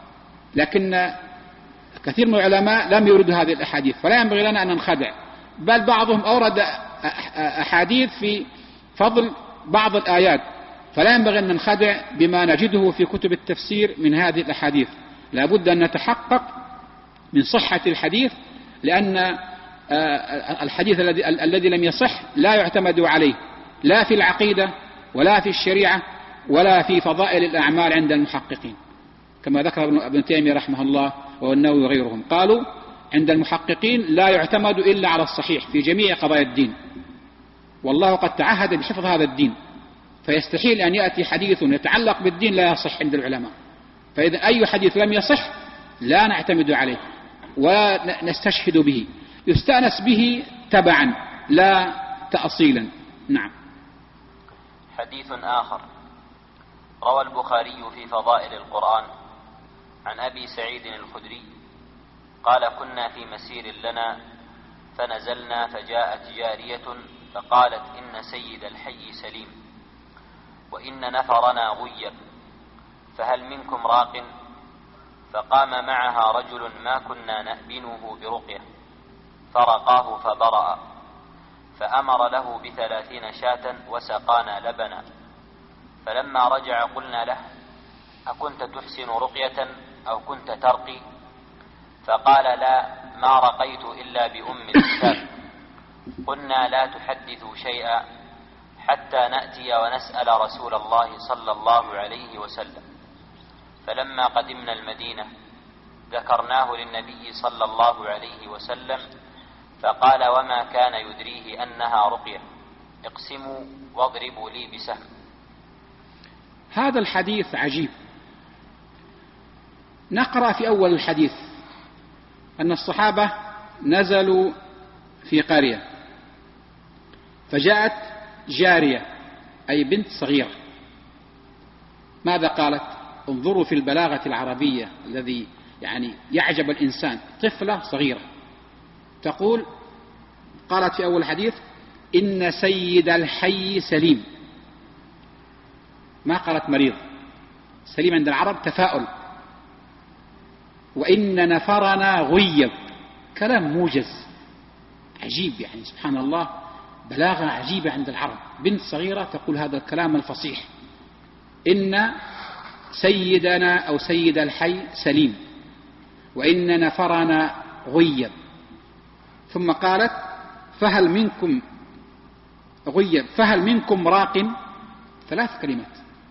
لكن كثير من العلماء لم يوردوا هذه الأحاديث، فلا ينبغي لنا أن ننخدع. بل بعضهم أورد أحاديث في فضل بعض الآيات، فلا ينبغي أن ننخدع بما نجده في كتب التفسير من هذه الأحاديث. لا بد أن نتحقق من صحة الحديث، لأن الحديث الذي لم يصح لا يعتمد عليه، لا في العقيدة ولا في الشريعة ولا في فضائل الأعمال عند المحققين، كما ذكر ابن تيمية رحمه الله والنووي وغيرهم. قالوا عند المحققين لا يعتمد إلا على الصحيح في جميع قضايا الدين، والله قد تعهد بحفظ هذا الدين، فيستحيل أن يأتي حديث يتعلق بالدين لا يصح عند العلماء. فإذا أي حديث لم يصح لا نعتمد عليه ونستشهد به، يستأنس به تبعا لا تأصيلا. نعم.
حديث آخر روى البخاري في فضائل القرآن عن أبي سعيد الخدري قال: كنا في مسير لنا فنزلنا فجاءت جارية فقالت: إن سيد الحي سليم وإن نفرنا غيب، فهل منكم راق؟ فقام معها رجل ما كنا نأبنه برقية فرقاه فبرأ، فأمر له ب30 شاة وسقانا لبنا. فلما رجع قلنا له: أكنت تحسن رقية أو كنت ترقي؟ فقال: لا، ما رقيت إلا بأم الكتاب. قلنا: لا تحدثوا شيئا حتى نأتي ونسأل رسول الله صلى الله عليه وسلم. فلما قدمنا المدينة ذكرناه للنبي صلى الله عليه وسلم، فقال: وما كان يدريه أنها رقية، اقسموا واضربوا لي بسهم.
هذا الحديث عجيب. نقرأ في أول الحديث أن الصحابة نزلوا في قرية، فجاءت جارية أي بنت صغيرة. ماذا قالت؟ انظروا في البلاغة العربية الذي يعني يعجب الإنسان. طفلة صغيرة تقول، قالت في أول الحديث: إن سيد الحي سليم. ما قالت مريض. سليم عند العرب تفاؤل. وإن نفرنا غيب، كلام موجز عجيب، يعني سبحان الله، بلاغة عجيبة عند العرب. بنت صغيرة تقول هذا الكلام الفصيح: إن سيدنا أو سيد الحي سليم وإن نفرنا غيب. ثم قالت: فهل منكم غيب، فهل منكم راق؟ 3 كلمات.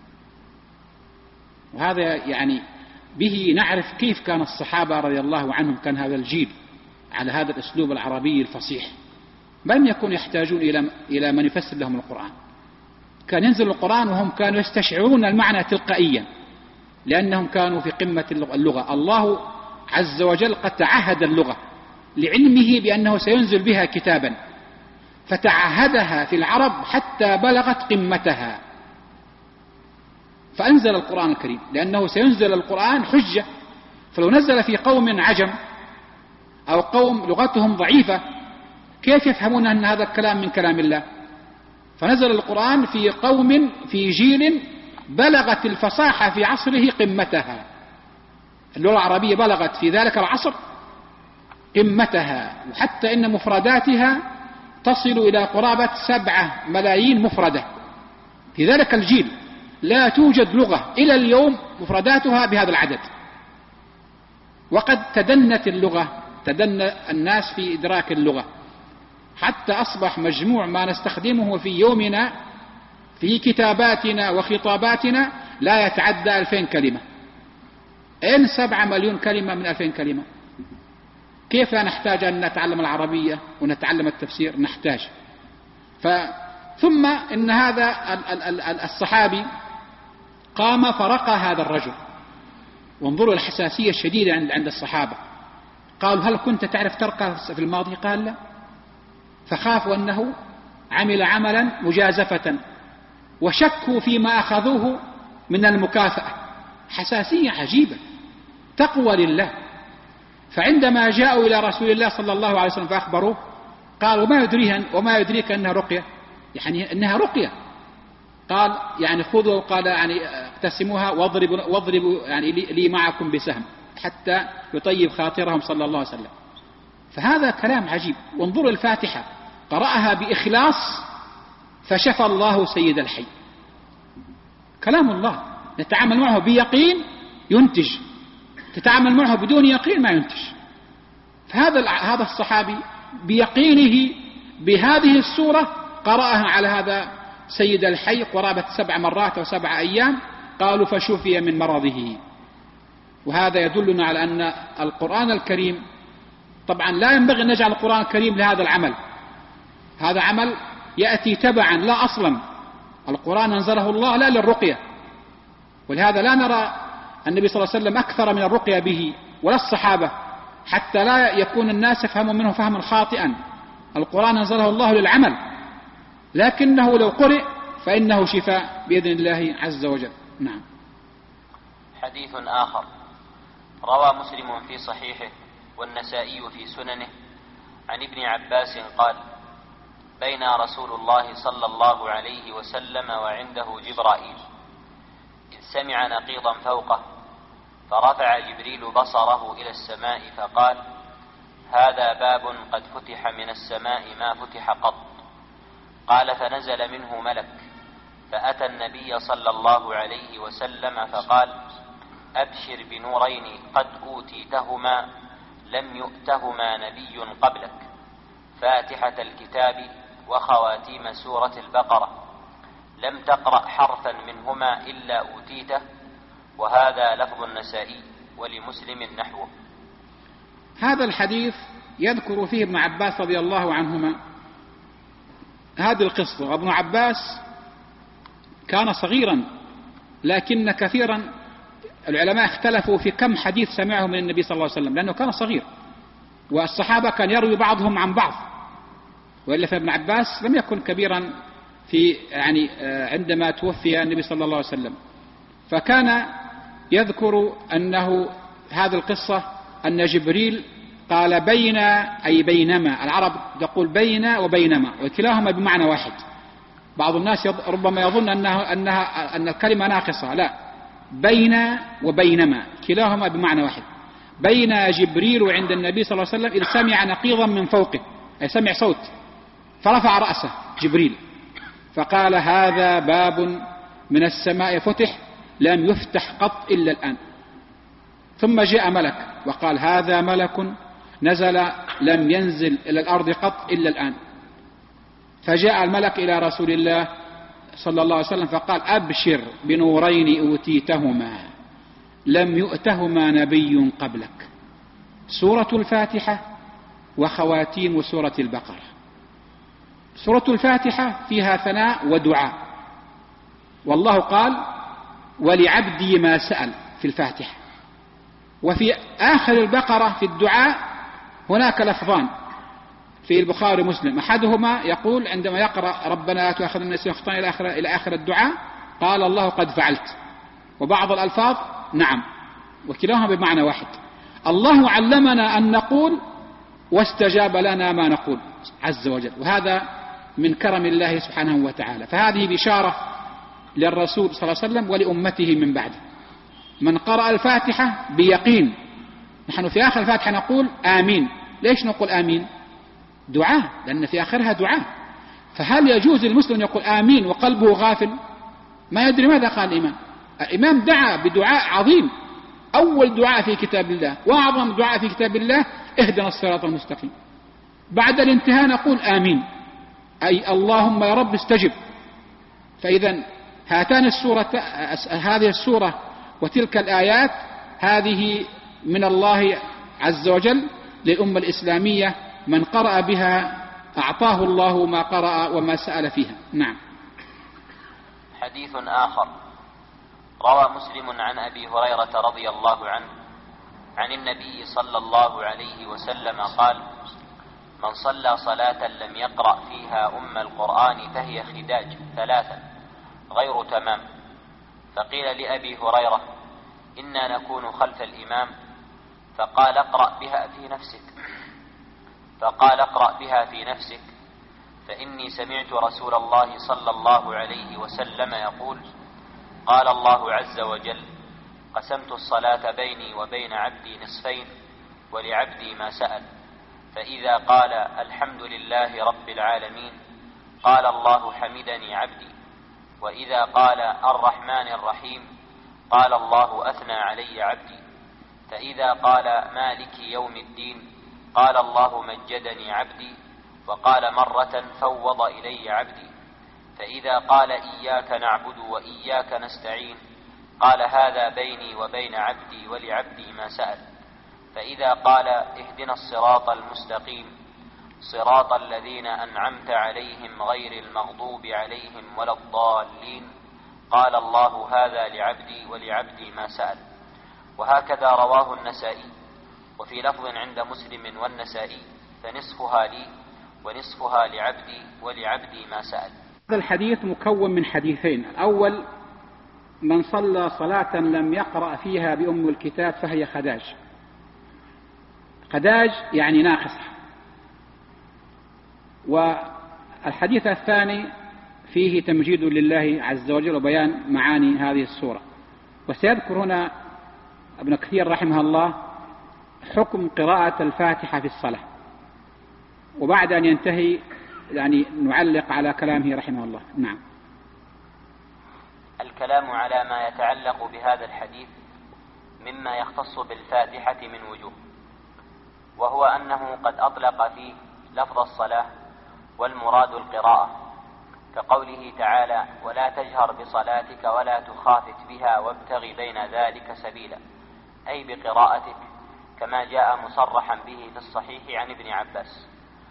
وهذا يعني به نعرف كيف كان الصحابة رضي الله عنهم، كان هذا الجيل على هذا الأسلوب العربي الفصيح، لم يكن يحتاجون إلى من يفسر لهم القرآن. كان ينزل القرآن وهم كانوا يستشعرون المعنى تلقائيا، لأنهم كانوا في قمة اللغة. الله عز وجل قد تعهد اللغة لعلمه بأنه سينزل بها كتابا، فتعهدها في العرب حتى بلغت قمتها، فأنزل القرآن الكريم، لأنه سينزل القرآن حجة. فلو نزل في قوم عجم أو قوم لغتهم ضعيفة كيف يفهمون أن هذا الكلام من كلام الله؟ فنزل القرآن في قوم في جيل بلغت الفصاحة في عصره قمتها. اللغة العربية بلغت في ذلك العصر قمتها، وحتى إن مفرداتها تصل إلى قرابة 7 ملايين مفردة. في ذلك الجيل لا توجد لغة إلى اليوم مفرداتها بهذا العدد. وقد تدنت اللغة، تدنى الناس في إدراك اللغة، حتى أصبح مجموع ما نستخدمه في يومنا في كتاباتنا وخطاباتنا لا يتعدى 2000 كلمة. إن 7 مليون كلمة من 2000 كلمة. كيف لا نحتاج أن نتعلم العربية ونتعلم التفسير؟ نحتاج. ثم إن هذا الصحابي قام فرقى هذا الرجل. وانظروا الحساسية الشديدة عند الصحابة. قالوا: هل كنت تعرف ترقى في الماضي؟ قال: لا. فخافوا أنه عمل عملا مجازفة، وشكوا فيما أخذوه من المكافأة. حساسية عجيبة، تقوى لله. فعندما جاءوا إلى رسول الله صلى الله عليه وسلم فأخبروه، قالوا وما يدريك أنها رقية، يعني أنها رقية. قال يعني خذوا، قال يعني اقتسموها واضربوا يعني لي معكم بسهم حتى يطيب خاطرهم صلى الله عليه وسلم. فهذا كلام عجيب. وانظروا الفاتحة قرأها بإخلاص فشفى الله سيد الحي. كلام الله نتعامل معه بيقين ينتج، تتعامل معه بدون يقين ما ينتج. فهذا الصحابي بيقينه بهذه السورة قرأها على هذا سيد الحي قرابة 7 مرات أو 7 أيام، قالوا فشفي من مرضه. وهذا يدلنا على أن القرآن الكريم طبعا لا ينبغي أن نجعل القرآن الكريم لهذا العمل، هذا عمل يأتي تبعا لا أصلا. القرآن أنزله الله لا للرقية، ولهذا لا نرى النبي صلى الله عليه وسلم أكثر من الرقية به ولا الصحابة، حتى لا يكون الناس يفهمون منه فهما خاطئا. القرآن أنزله الله للعمل، لكنه لو قرئ فإنه شفاء بإذن الله عز وجل. نعم.
حديث آخر روى مسلم في صحيحه والنسائي في سننه عن ابن عباس قال: بين رسول الله صلى الله عليه وسلم وعنده جبرائيل إذ سمع نقيضا فوقه، فرفع جبريل بصره إلى السماء فقال: هذا باب قد فتح من السماء ما فتح قط. قال: فنزل منه ملك فأتى النبي صلى الله عليه وسلم فقال: أبشر بنورين قد أوتيتهما لم يؤتهما نبي قبلك، فاتحة الكتاب وخواتيم سورة البقرة، لم تقرأ حرفا منهما إلا أوتيته. وهذا لفظ النسائي ولمسلم نحوه.
هذا الحديث يذكر فيه ابن عباس رضي الله عنهما هذه القصة. وابن عباس كان صغيرا، لكن كثيرا العلماء اختلفوا في كم حديث سمعه من النبي صلى الله عليه وسلم، لأنه كان صغير، والصحابة كان يروي بعضهم عن بعض، وإلا فابن عباس لم يكن كبيرا في يعني عندما توفي النبي صلى الله عليه وسلم. فكان يذكر أنه هذه القصة أن جبريل قال بين أي بينما، العرب تقول بين وبينما وكلاهما بمعنى واحد. بعض الناس ربما يظن أن الكلمة ناقصة، لا، بين وبينما كلاهما بمعنى واحد. بين جبريل عند النبي صلى الله عليه وسلم إذ سمع نقيضا من فوقه، أي سمع صوت، فرفع رأسه جبريل فقال: هذا باب من السماء فتح لم يفتح قط إلا الآن. ثم جاء ملك وقال: هذا ملك نزل لم ينزل إلى الأرض قط إلا الآن. فجاء الملك إلى رسول الله صلى الله عليه وسلم فقال: أبشر بنورين أوتيتهما لم يؤتهما نبي قبلك، سورة الفاتحة وخواتيم سورة البقرة. سورة الفاتحة فيها ثناء ودعاء، والله قال: ولعبدي ما سأل في الفاتحة. وفي آخر البقرة في الدعاء هناك لفظان في البخاري ومسلم، أحدهما يقول عندما يقرأ ربنا لا تؤاخذنا إن نسينا أو أخطأنا إلى آخر الدعاء قال: الله قد فعلت. وبعض الألفاظ نعم، وكلاهما بمعنى واحد. الله علمنا أن نقول واستجاب لنا ما نقول عز وجل، وهذا من كرم الله سبحانه وتعالى. فهذه بشارة للرسول صلى الله عليه وسلم ولأمته من بعده. من قرأ الفاتحة بيقين، نحن في آخر الفاتحة نقول آمين. ليش نقول آمين؟ دعاء، لأن في آخرها دعاء. فهل يجوز للمسلم يقول آمين وقلبه غافل ما يدري ماذا قال الإمام؟ الإمام دعا بدعاء عظيم، أول دعاء في كتاب الله وأعظم دعاء في كتاب الله: اهدنا الصراط المستقيم. بعد الانتهاء نقول آمين، أي اللهم يا رب استجب. فإذا هذه السورة وتلك الآيات هذه من الله عز وجل للأمة الإسلامية، من قرأ بها أعطاه الله ما قرأ وما سأل فيها. نعم.
حديث آخر روى مسلم عن أبي هريرة رضي الله عنه عن النبي صلى الله عليه وسلم قال: من صلى صلاة لم يقرأ فيها أم القرآن فهي خداج 3 غير تمام. فقيل لأبي هريرة: إنا نكون خلف الإمام، فقال: اقرأ بها في نفسك فإني سمعت رسول الله صلى الله عليه وسلم يقول: قال الله عز وجل: قسمت الصلاة بيني وبين عبدي نصفين ولعبدي ما سأل، فإذا قال الحمد لله رب العالمين قال الله حمدني عبدي، وإذا قال الرحمن الرحيم قال الله أثنى علي عبدي، فإذا قال مالك يوم الدين قال الله مجدني عبدي، وقال مرة فوض إلي عبدي، فإذا قال إياك نعبد وإياك نستعين قال هذا بيني وبين عبدي ولعبدي ما سأل، فإذا قال اهدنا الصراط المستقيم صراط الذين أنعمت عليهم غير المغضوب عليهم ولا الضالين قال الله هذا لعبدي ولعبدي ما سأل. وهكذا رواه النسائي، وفي لفظ عند مسلم والنسائي: فنصفها لي ونصفها لعبدي ولعبدي ما سأل.
هذا الحديث مكون من حديثين: الأول من صلى صلاة لم يقرأ فيها بأم الكتاب فهي خداج. خداج يعني ناقصة. والحديث الثاني فيه تمجيد لله عز وجل وبيان معاني هذه السورة. وسيذكر هنا ابن كثير رحمه الله حكم قراءة الفاتحة في الصلاة، وبعد أن ينتهي يعني نعلق على كلامه رحمه الله. نعم.
الكلام على ما يتعلق بهذا الحديث مما يختص بالفاتحة من وجوه، وهو أنه قد أطلق فيه لفظ الصلاة والمراد القراءة، كقوله تعالى: ولا تجهر بصلاتك ولا تخافت بها وابتغ بين ذلك سبيلا، أي بقراءتك، كما جاء مصرحا به في الصحيح عن ابن عباس.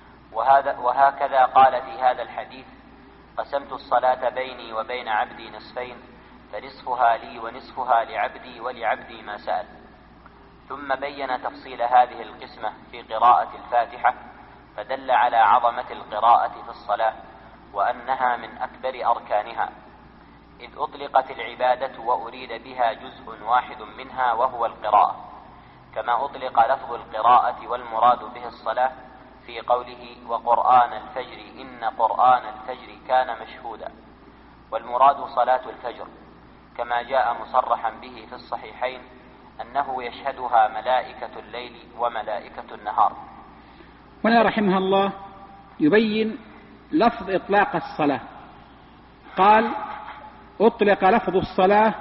وهكذا قال في هذا الحديث: قسمت الصلاة بيني وبين عبدي نصفين فنصفها لي ونصفها لعبدي ولعبدي ما سأل. ثم بين تفصيل هذه القسمة في قراءة الفاتحة، فدل على عظمة القراءة في الصلاة وأنها من أكبر أركانها، إذ أطلقت العبادة وأريد بها جزء واحد منها وهو القراءة، كما أطلق لفظ القراءة والمراد به الصلاة في قوله: وقرآن الفجر إن قرآن الفجر كان مشهودا، والمراد صلاة الفجر، كما جاء مصرحا به في الصحيحين أنه يشهدها ملائكة الليل وملائكة النهار.
هنا رحمه الله يبين لفظ إطلاق الصلاة. قال: أطلق لفظ الصلاة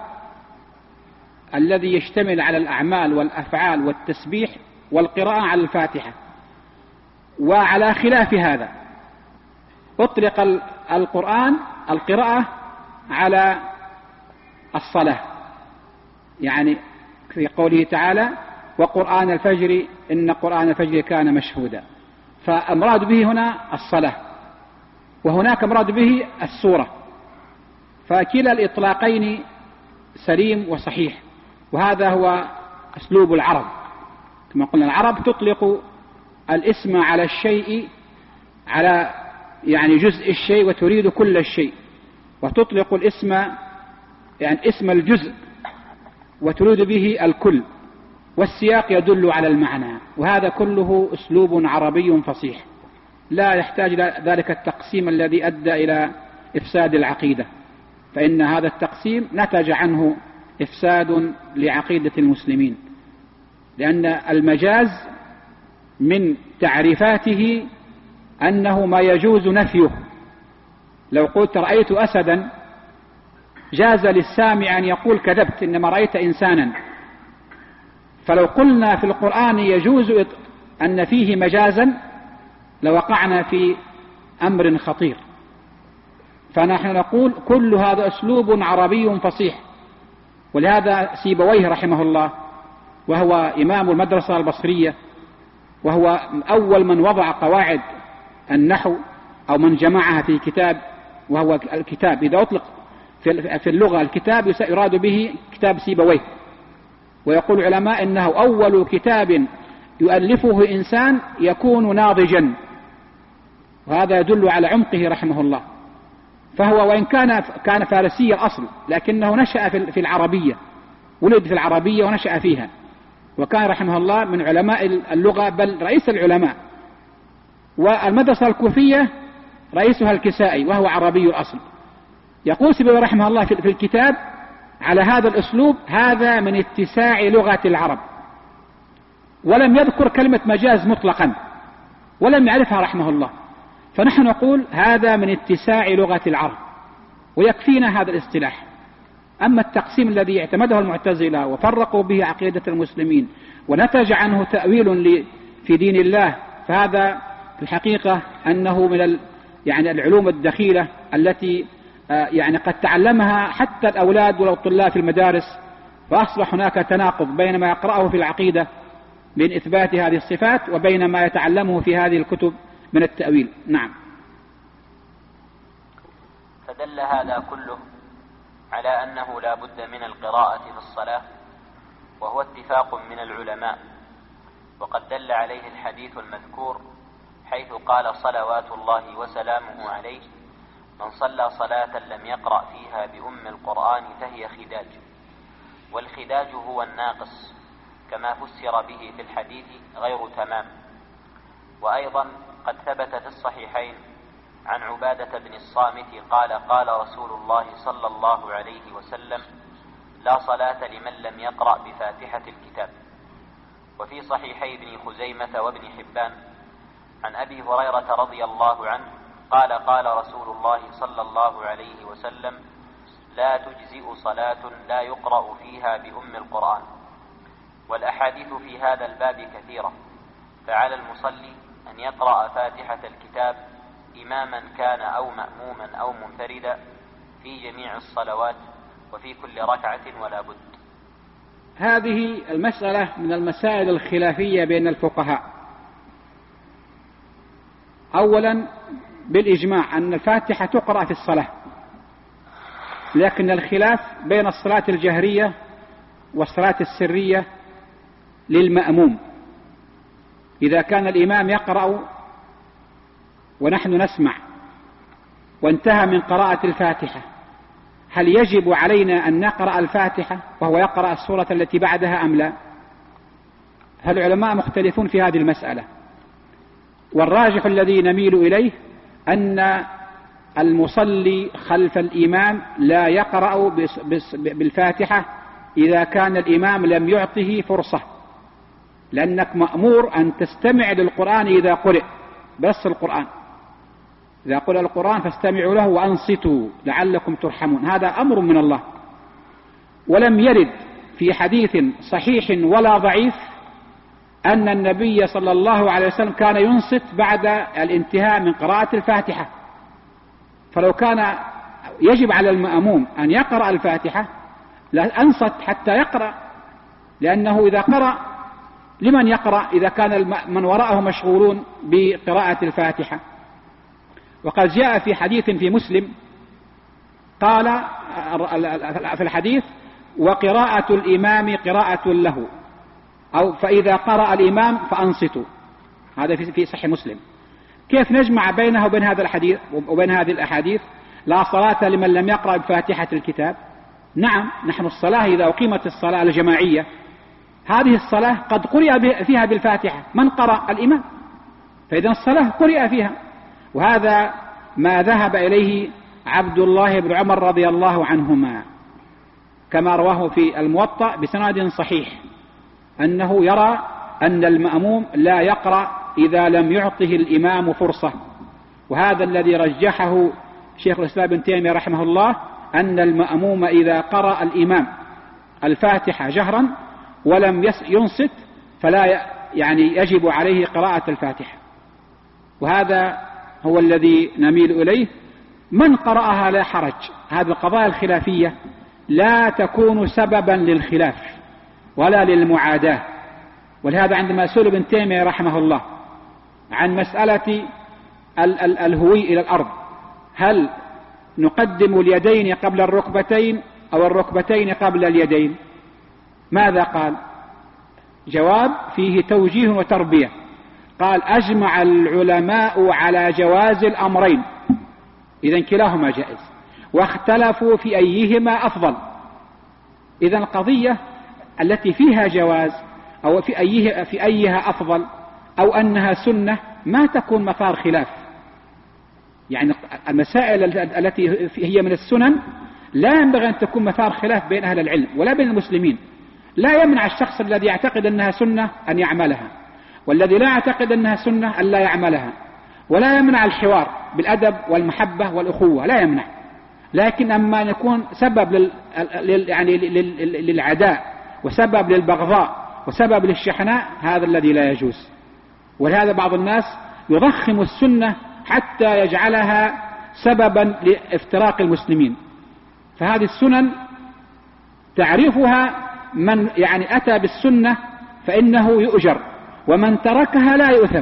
الذي يشتمل على الأعمال والأفعال والتسبيح والقراءة على الفاتحة. وعلى خلاف هذا أطلق القراءة على الصلاة، يعني في قوله تعالى: وقرآن الفجر إن قرآن الفجر كان مشهودا، فالمراد به هنا الصلاة، وهناك مراد به السورة، فكلا الإطلاقين سليم وصحيح. وهذا هو أسلوب العرب، كما قلنا العرب تطلق الاسم على الشيء، على يعني جزء الشيء، وتريد كل الشيء، وتطلق الاسم يعني اسم الجزء وتريد به الكل، والسياق يدل على المعنى. وهذا كله أسلوب عربي فصيح لا يحتاج ذلك التقسيم الذي أدى إلى إفساد العقيدة، فإن هذا التقسيم نتج عنه إفساد لعقيدة المسلمين، لأن المجاز من تعريفاته أنه ما يجوز نفيه. لو قلت رأيت أسدا جاز للسامع أن يقول كذبت، إنما رأيت إنسانا. فلو قلنا في القرآن يجوز أن فيه مجازا لوقعنا في أمر خطير. فنحن نقول كل هذا أسلوب عربي فصيح. ولهذا سيبويه رحمه الله، وهو إمام المدرسة البصرية، وهو أول من وضع قواعد النحو أو من جمعها في كتاب، وهو الكتاب إذا أطلق في اللغة الكتاب يراد به كتاب سيبويه. ويقول العلماء إنه أول كتاب يؤلفه إنسان يكون ناضجا وهذا يدل على عمقه رحمه الله. فهو وإن كان فارسي الأصل، لكنه نشأ في العربية، ولد في العربية ونشأ فيها، وكان رحمه الله من علماء اللغة بل رئيس العلماء. والمدرسة الكوفية رئيسها الكسائي وهو عربي الأصل. يقول سيبويه رحمه الله في الكتاب على هذا الأسلوب: هذا من اتساع لغة العرب، ولم يذكر كلمة مجاز مطلقا ولم يعرفها رحمه الله. فنحن نقول هذا من اتساع لغة العرب، ويكفينا هذا الاصطلاح. أما التقسيم الذي اعتمده المعتزلة وفرقوا به عقيدة المسلمين ونتج عنه تأويل في دين الله، فهذا في الحقيقة أنه من العلوم الدخيلة التي قد تعلمها حتى الأولاد ولو الطلاب في المدارس، فأصبح هناك تناقض بين ما يقرأه في العقيدة من إثبات هذه الصفات وبين ما يتعلمه في هذه الكتب من التأويل. نعم.
فدل هذا كله على أنه لا بد من القراءة في الصلاة، وهو اتفاق من العلماء، وقد دل عليه الحديث المذكور حيث قال صلوات الله وسلامه عليه: من صلى صلاة لم يقرأ فيها بأم القرآن فهي خداج. والخداج هو الناقص كما فسر به في الحديث غير تمام. وأيضا قد ثبت في الصحيحين عن عبادة بن الصامت قال: قال رسول الله صلى الله عليه وسلم: لا صلاة لمن لم يقرأ بفاتحة الكتاب. وفي صحيحي ابن خزيمة وابن حبان عن أبي هريرة رضي الله عنه قال: قال رسول الله صلى الله عليه وسلم: لا تجزئ صلاة لا يقرأ فيها بأم القرآن. والأحاديث في هذا الباب كثيرة، فعلى المصلي أن يقرأ فاتحة الكتاب إماما كان أو مأموما أو منفردا في جميع الصلوات وفي كل ركعة ولا بد.
هذه المسألة من المسائل الخلافية بين الفقهاء. أولا بالإجماع أن الفاتحة تقرأ في الصلاة، لكن الخلاف بين الصلاة الجهرية والصلاة السرية للمأموم. إذا كان الإمام يقرأ ونحن نسمع وانتهى من قراءة الفاتحة، هل يجب علينا أن نقرأ الفاتحة وهو يقرأ السورة التي بعدها أم لا؟ فالعلماء مختلفون في هذه المسألة، والراجح الذي نميل إليه أن المصلي خلف الإمام لا يقرأ بالفاتحة إذا كان الإمام لم يعطه فرصة، لأنك مأمور أن تستمع للقرآن إذا قرئ، بس القرآن إذا قرأ القرآن فاستمعوا له وأنصتوا لعلكم ترحمون، هذا أمر من الله. ولم يرد في حديث صحيح ولا ضعيف أن النبي صلى الله عليه وسلم كان ينصت بعد الانتهاء من قراءة الفاتحة. فلو كان يجب على المأموم أن يقرأ الفاتحة لأنصت حتى يقرأ، لأنه إذا قرأ لمن يقرأ إذا كان من وراءه مشغولون بقراءة الفاتحة؟ وقد جاء في حديث في مسلم قال في الحديث: وقراءة الإمام قراءة له، أو فإذا قرأ الإمام فأنصتوا. هذا في صحيح مسلم. كيف نجمع بينه وبين هذا الحديث وبين هذه الأحاديث؟ لا صلاة لمن لم يقرأ بفاتحة الكتاب. نعم، نحن الصلاة إذا أقيمت الصلاة الجماعية هذه الصلاة قد قرئ فيها بالفاتحة، من قرأ؟ الإمام، فإذا الصلاة قرئ فيها. وهذا ما ذهب إليه عبد الله بن عمر رضي الله عنهما كما رواه في الموطأ بسند صحيح، أنه يرى أن المأموم لا يقرأ إذا لم يعطه الإمام فرصة. وهذا الذي رجحه شيخ الإسلام ابن تيمية رحمه الله، أن المأموم إذا قرأ الإمام الفاتحة جهرا ولم ينصت فلا يجب عليه قراءة الفاتحة. وهذا هو الذي نميل إليه. من قرأها لا حرج. هذه القضايا الخلافية لا تكون سببا للخلاف ولا للمعاداة. ولهذا عندما سئل ابن تيمية رحمه الله عن مسألة الهوي إلى الأرض، هل نقدم اليدين قبل الركبتين أو الركبتين قبل اليدين؟ ماذا قال؟ جواب فيه توجيه وتربية. قال أجمع العلماء على جواز الأمرين، إذن كلاهما جائز، واختلفوا في أيهما أفضل. إذن القضية التي فيها جواز أو في أيها أفضل أو أنها سنة ما تكون مثار خلاف. يعني المسائل التي هي من السنن لا ينبغي أن تكون مثار خلاف بين أهل العلم ولا بين المسلمين. لا يمنع الشخص الذي يعتقد أنها سنة أن يعملها، والذي لا يعتقد أنها سنة أن لا يعملها، ولا يمنع الحوار بالأدب والمحبة والأخوة، لا يمنع. لكن أما أن يكون سبب للعداء وسبب للبغضاء وسبب للشحناء، هذا الذي لا يجوز. ولهذا بعض الناس يضخم السنة حتى يجعلها سببا لافتراق المسلمين. فهذه السنن تعرفها من أتى بالسنة فإنه يؤجر، ومن تركها لا يؤثم.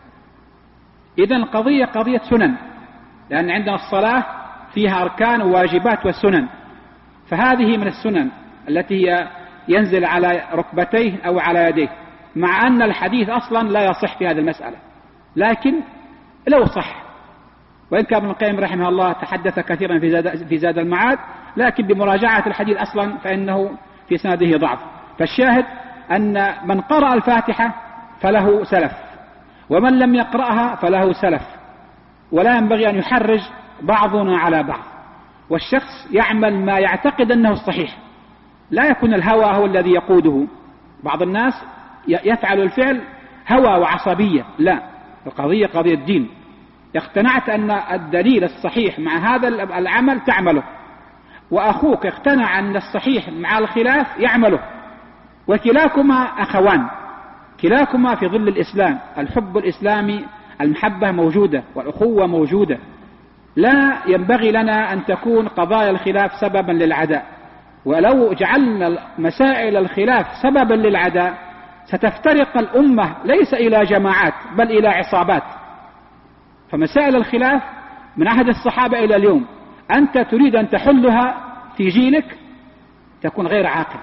إذن القضية قضية سنن، لأن عندنا الصلاة فيها أركان وواجبات وسنن، فهذه من السنن التي ينزل على ركبتيه أو على يديه، مع أن الحديث أصلا لا يصح في هذه المسألة، لكن لو صح، وإن كان ابن القيم رحمه الله تحدث كثيرا في زاد المعاد، لكن بمراجعة الحديث أصلا فإنه في سنده ضعف. فالشاهد أن من قرأ الفاتحة فله سلف، ومن لم يقرأها فله سلف، ولا ينبغي أن يحرج بعضنا على بعض، والشخص يعمل ما يعتقد أنه الصحيح، لا يكون الهوى هو الذي يقوده. بعض الناس يفعل الفعل هوى وعصبية، لا، القضية قضية دين. اقتنعت أن الدليل الصحيح مع هذا العمل تعمله، وأخوك اقتنع أن الصحيح مع الخلاف يعمله، وكلاكما أخوان، كلاكما في ظل الإسلام، الحب الإسلامي، المحبة موجودة والأخوة موجودة. لا ينبغي لنا أن تكون قضايا الخلاف سببا للعداء، ولو جعلنا مسائل الخلاف سببا للعداء ستفترق الأمة ليس إلى جماعات بل إلى عصابات. فمسائل الخلاف من عهد الصحابة إلى اليوم، أنت تريد أن تحلها في جيلك تكون غير عاقل.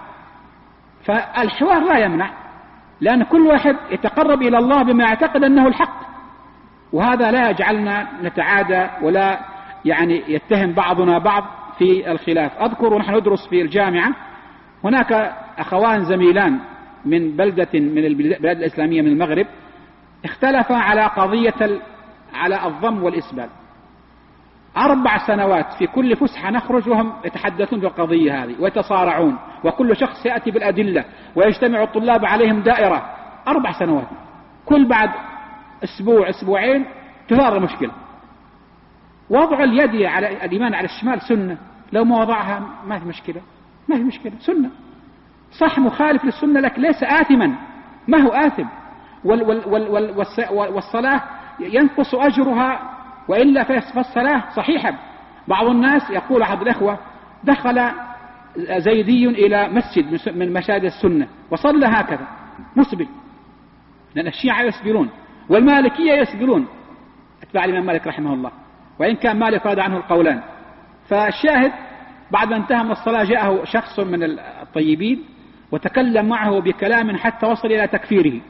فالحوار لا يمنع، لأن كل واحد يتقرب إلى الله بما يعتقد أنه الحق، وهذا لا يجعلنا نتعادى ولا يتهم بعضنا بعض في الخلاف. أذكر ونحن ندرس في الجامعة هناك أخوان زميلان من بلدة من البلاد الإسلامية من المغرب اختلفا على قضية على الضم والإسبال. 4 سنوات في كل فسحة نخرج وهم يتحدثون بالقضية هذه ويتصارعون، وكل شخص يأتي بالأدلة ويجتمع الطلاب عليهم دائرة. 4 سنوات، كل بعد أسبوع أسبوعين تثار المشكلة. وضع اليد على اليمين على الشمال سنة، لو ما وضعها ما في مشكلة، ما في مشكلة، سنة صح، مخالف للسنة لكن ليس آثما، ما هو آثم. والصلاة ينقص أجرها وإلا فالصلاة صحيحة. بعض الناس يقول أحد الأخوة دخل زيدي إلى مسجد من مشاهد السنة وصلى هكذا مسبل، لأن الشيعة يسبلون والمالكية يسبلون، اتباع الإمام مالك رحمه الله، وإن كان مالك رد عنه القولان. فالشاهد بعد ما انتهى من الصلاة جاءه شخص من الطيبين وتكلم معه بكلام حتى وصل إلى تكفيره.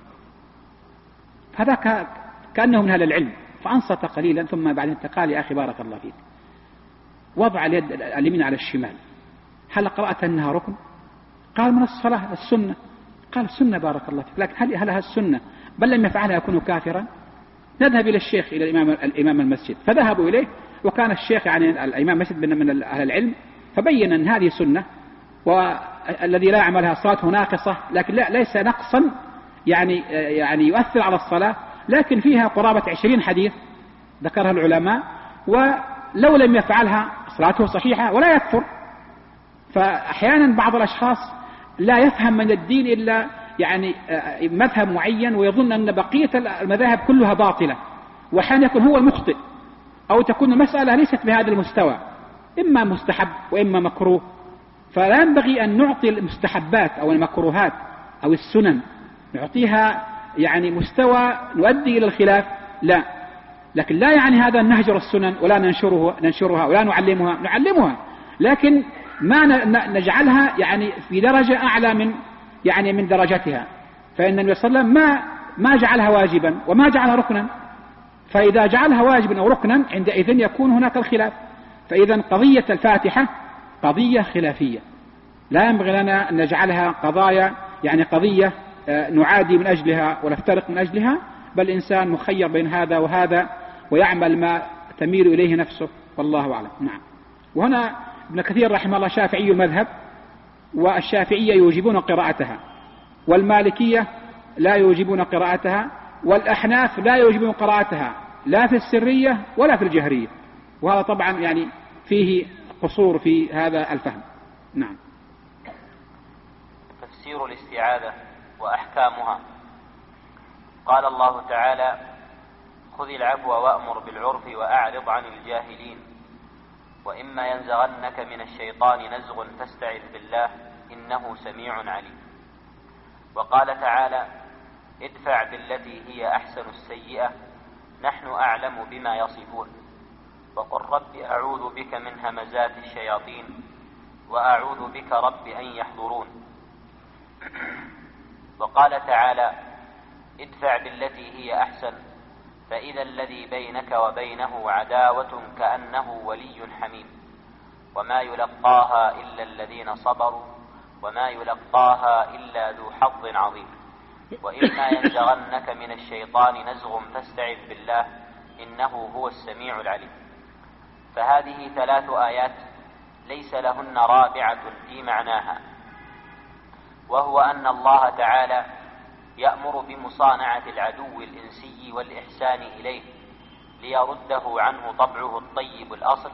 هذا كأنه من أهل العلم، فأنصت قليلا ثم بعدين قال: يا أخي بارك الله فيك، وضع اليد اليمين على الشمال هل قرأت أنها ركن؟ قال: من الصلاة السنة. قال: السنة بارك الله فيك، لكن هل هذا السنة بل لم يفعلها يكون كافرا؟ نذهب إلى الشيخ إلى الإمام المسجد. فذهبوا إليه، وكان الشيخ الإمام المسجد من أهل العلم، فبين أن هذه سنة، والذي لا يعملها صلاته ناقصة، لكن ليس نقصا يعني يؤثر على الصلاة، لكن فيها قرابة 20 حديث ذكرها العلماء، ولو لم يفعلها صلاته صحيحة ولا يكفر. فأحيانا بعض الأشخاص لا يفهم من الدين إلا مذهب معين، ويظن أن بقية المذاهب كلها باطلة، وأحيانا يكون هو المخطئ، أو تكون المسألة ليست بهذا المستوى، إما مستحب وإما مكروه. فلا ينبغي أن نعطي المستحبات أو المكروهات أو السنن نعطيها مستوى نؤدي إلى الخلاف، لا. لكن لا يعني هذا أن نهجر السنن ولا ننشرها ولا نعلمها، لكن ما نجعلها في درجة أعلى من درجتها. فإن النبي صلى الله عليه وسلم ما جعلها واجبا وما جعلها ركنا، فإذا جعلها واجبا أو ركنا عندئذ يكون هناك الخلاف. فإذا قضية الفاتحة قضية خلافية، لا ينبغي لنا أن نجعلها قضايا يعني قضية نعادي من أجلها ونفترق من أجلها، بل الإنسان مخير بين هذا وهذا ويعمل ما تميل إليه نفسه، والله أعلم. نعم. وهنا ابن كثير رحمه الله شافعي المذهب، والشافعية يوجبون قراءتها، والمالكية لا يوجبون قراءتها، والأحناف لا يوجبون قراءتها لا في السرية ولا في الجهرية، وهذا طبعا يعني فيه قصور في هذا الفهم. نعم.
تفسير الاستعاذة وأحكامها. قال الله تعالى: خذ العفو وأمر بالعرف وأعرض عن الجاهلين، وإما ينزغنك من الشيطان نزغ فاستعذ بالله إنه سميع عليم. وقال تعالى: ادفع بالتي هي أحسن السيئة نحن أعلم بما يصفون، وقل رب أعوذ بك من همزات الشياطين وأعوذ بك رب أن يحضرون. وقال تعالى: ادفع بالتي هي أحسن فإذا الذي بينك وبينه عداوة كأنه ولي حميم، وما يلقاها إلا الذين صبروا وما يلقاها إلا ذو حظ عظيم. وإما ينزغنك من الشيطان نزغ فاستعذ بالله إنه هو السميع العليم. فهذه 3 آيات ليس لهن رابعة في معناها، وهو أن الله تعالى يأمر بمصانعة العدو الإنسي والإحسان إليه ليرده عنه طبعه الطيب الأصل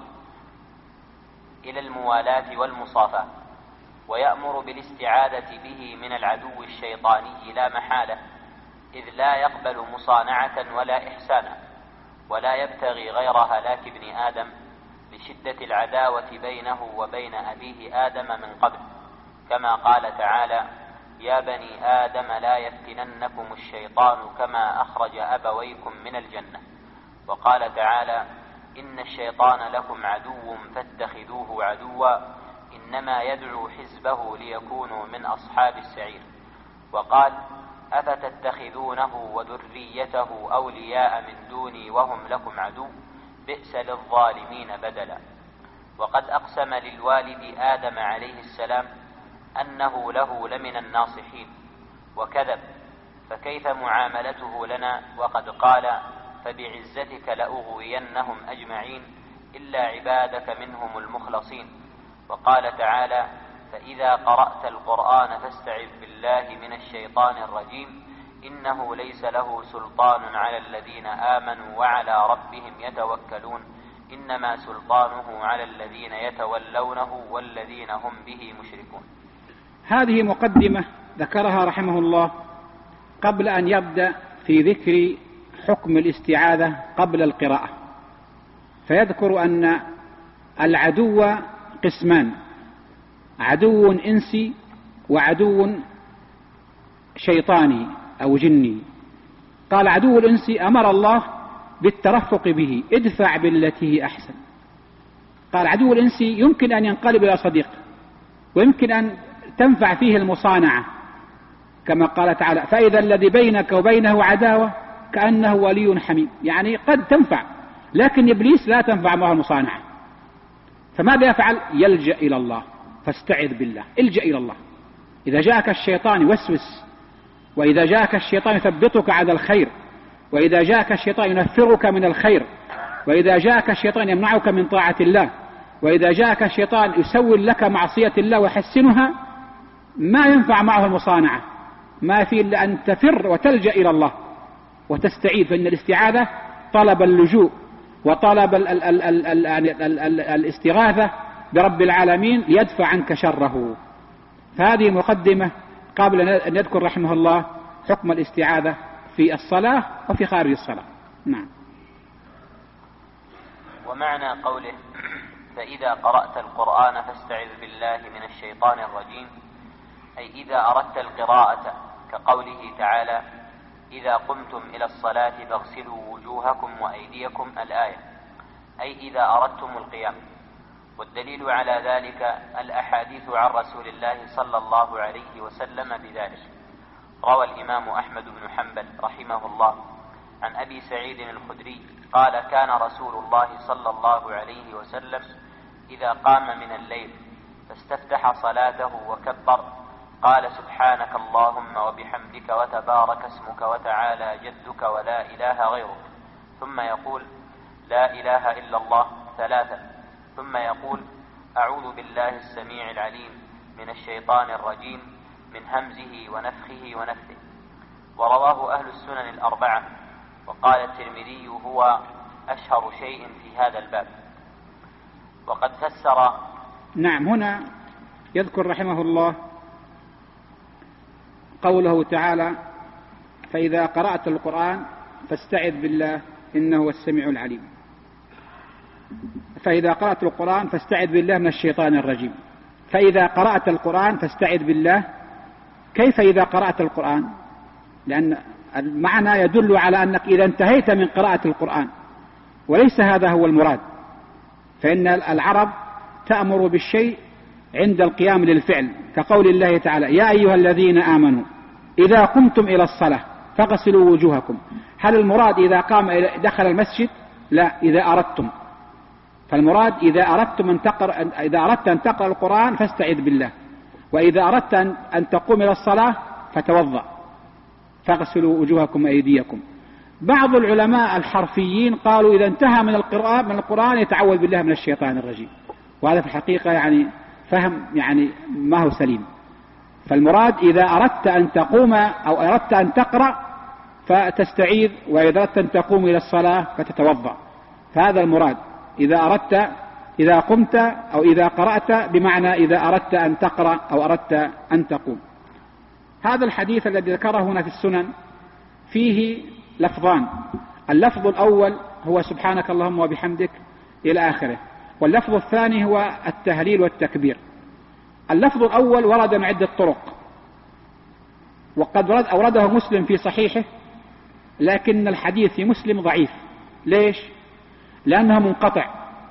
إلى الموالاة والمصافاة، ويأمر بالاستعاذة به من العدو الشيطاني لا محالة، إذ لا يقبل مصانعة ولا إحسانا، ولا يبتغي غير هلاك ابن آدم لشدة العداوة بينه وبين أبيه آدم من قبل، كما قال تعالى: يا بني آدم لا يفتننكم الشيطان كما أخرج أبويكم من الجنة. وقال تعالى: إن الشيطان لكم عدو فاتخذوه عدوا إنما يدعو حزبه ليكونوا من أصحاب السعير. وقال: أفتتخذونه وذريته أولياء من دوني وهم لكم عدو بئس للظالمين بدلا. وقد أقسم للوالد آدم عليه السلام أنه له لمن الناصحين وكذب، فكيف معاملته لنا وقد قال: فبعزتك لأغوينهم أجمعين إلا عبادك منهم المخلصين. وقال تعالى: فإذا قرأت القرآن فاستعذ بالله من الشيطان الرجيم إنه ليس له سلطان على الذين آمنوا وعلى ربهم يتوكلون إنما سلطانه على الذين يتولونه والذين هم به مشركون.
هذه مقدمة ذكرها رحمه الله قبل أن يبدأ في ذكر حكم الاستعاذة قبل القراءة، فيذكر أن العدو قسمان: عدو إنسي وعدو شيطاني أو جني. قال: عدو الإنسي أمر الله بالترفق به، ادفع بالتي هي أحسن. قال: عدو الإنسي يمكن أن ينقلب إلى صديق، ويمكن أن تنفع فيه المصانعة، كما قال تعالى: فإذا الذي بينك وبينه عداوة كأنه ولي حميم، يعني قد تنفع، لكن إبليس لا تنفع معه المصانعة. فماذا يفعل؟ يلجأ إلى الله، فاستعذ بالله، الجأ إلى الله. إذا جاءك الشيطان يوسوس، وإذا جاءك الشيطان يثبطك على الخير، وإذا جاءك الشيطان ينفرك من الخير، وإذا جاءك الشيطان يمنعك من طاعة الله، وإذا جاءك الشيطان يسول لك معصية الله ويحسنها، ما ينفع معه المصانعة، ما في إلا أن تفر وتلجأ إلى الله وتستعيذ. فإن الاستعاذة طلب اللجوء وطلب الاستغاثة برب العالمين ليدفع عنك شره. فهذه مقدمة قبل أن يذكر رحمه الله حكم الاستعاذة في الصلاة وفي خارج الصلاة. نعم.
ومعنى قوله: فإذا قرأت القرآن فاستعذ بالله من الشيطان الرجيم، أي إذا أردت القراءة، كقوله تعالى: إذا قمتم إلى الصلاة فاغسلوا وجوهكم وأيديكم الآية، أي إذا أردتم القيام. والدليل على ذلك الأحاديث عن رسول الله صلى الله عليه وسلم بذلك، روى الإمام أحمد بن حنبل رحمه الله عن أبي سعيد الخدري قال كان رسول الله صلى الله عليه وسلم إذا قام من الليل فاستفتح صلاته وكبر قال سبحانك اللهم وبحمدك وتبارك اسمك وتعالى جدك ولا إله غيرك، ثم يقول لا إله إلا الله ثلاثا، ثم يقول أعوذ بالله السميع العليم من الشيطان الرجيم من همزه ونفخه ونفثه. ورواه أهل السنن الأربعة، وقال الترمذي هو أشهر شيء في هذا الباب. وقد فسر.
نعم، هنا يذكر رحمه الله قوله تعالى فإذا قرأت القرآن فاستعذ بالله إنه هو السميع العليم. فإذا قرأت القرآن فاستعذ بالله من الشيطان الرجيم. فإذا قرأت القرآن فاستعذ بالله. كيف إذا قرأت القرآن؟ لأن المعنى يدل على أنك إذا انتهيت من قراءة القرآن، وليس هذا هو المراد. فإن العرب تأمر بالشيء عند القيام للفعل، كقول الله تعالى يا أيها الذين آمنوا إذا قمتم إلى الصلاة فاغسلوا وجوهكم. هل المراد إذا قام دخل المسجد؟ لا، إذا أردتم. فالمراد إذا أردت أن تقرأ القرآن فاستعذ بالله، وإذا أردت أن تقوم إلى الصلاة فتوضأ فاغسلوا وجوهكم وأيديكم. بعض العلماء الحرفيين قالوا إذا انتهى من القرآن يتعوذ بالله من الشيطان الرجيم، وهذا في الحقيقة يعني فهم يعني ما هو سليم. فالمراد إذا أردت أن تقوم أو أردت أن تقرأ فتستعيذ، وإذا أردت أن تقوم إلى الصلاة فتتوضأ. فهذا المراد إذا قمت أو إذا قرأت، بمعنى إذا أردت أن تقرأ أو أردت أن تقوم. هذا الحديث الذي ذكره هنا في السنن فيه لفظان. اللفظ الأول هو سبحانك اللهم وبحمدك إلى آخره، واللفظ الثاني هو التهليل والتكبير. اللفظ الأول ورد من عدة طرق، وقد أورده مسلم في صحيحه، لكن الحديث في مسلم ضعيف. ليش؟ لأنه منقطع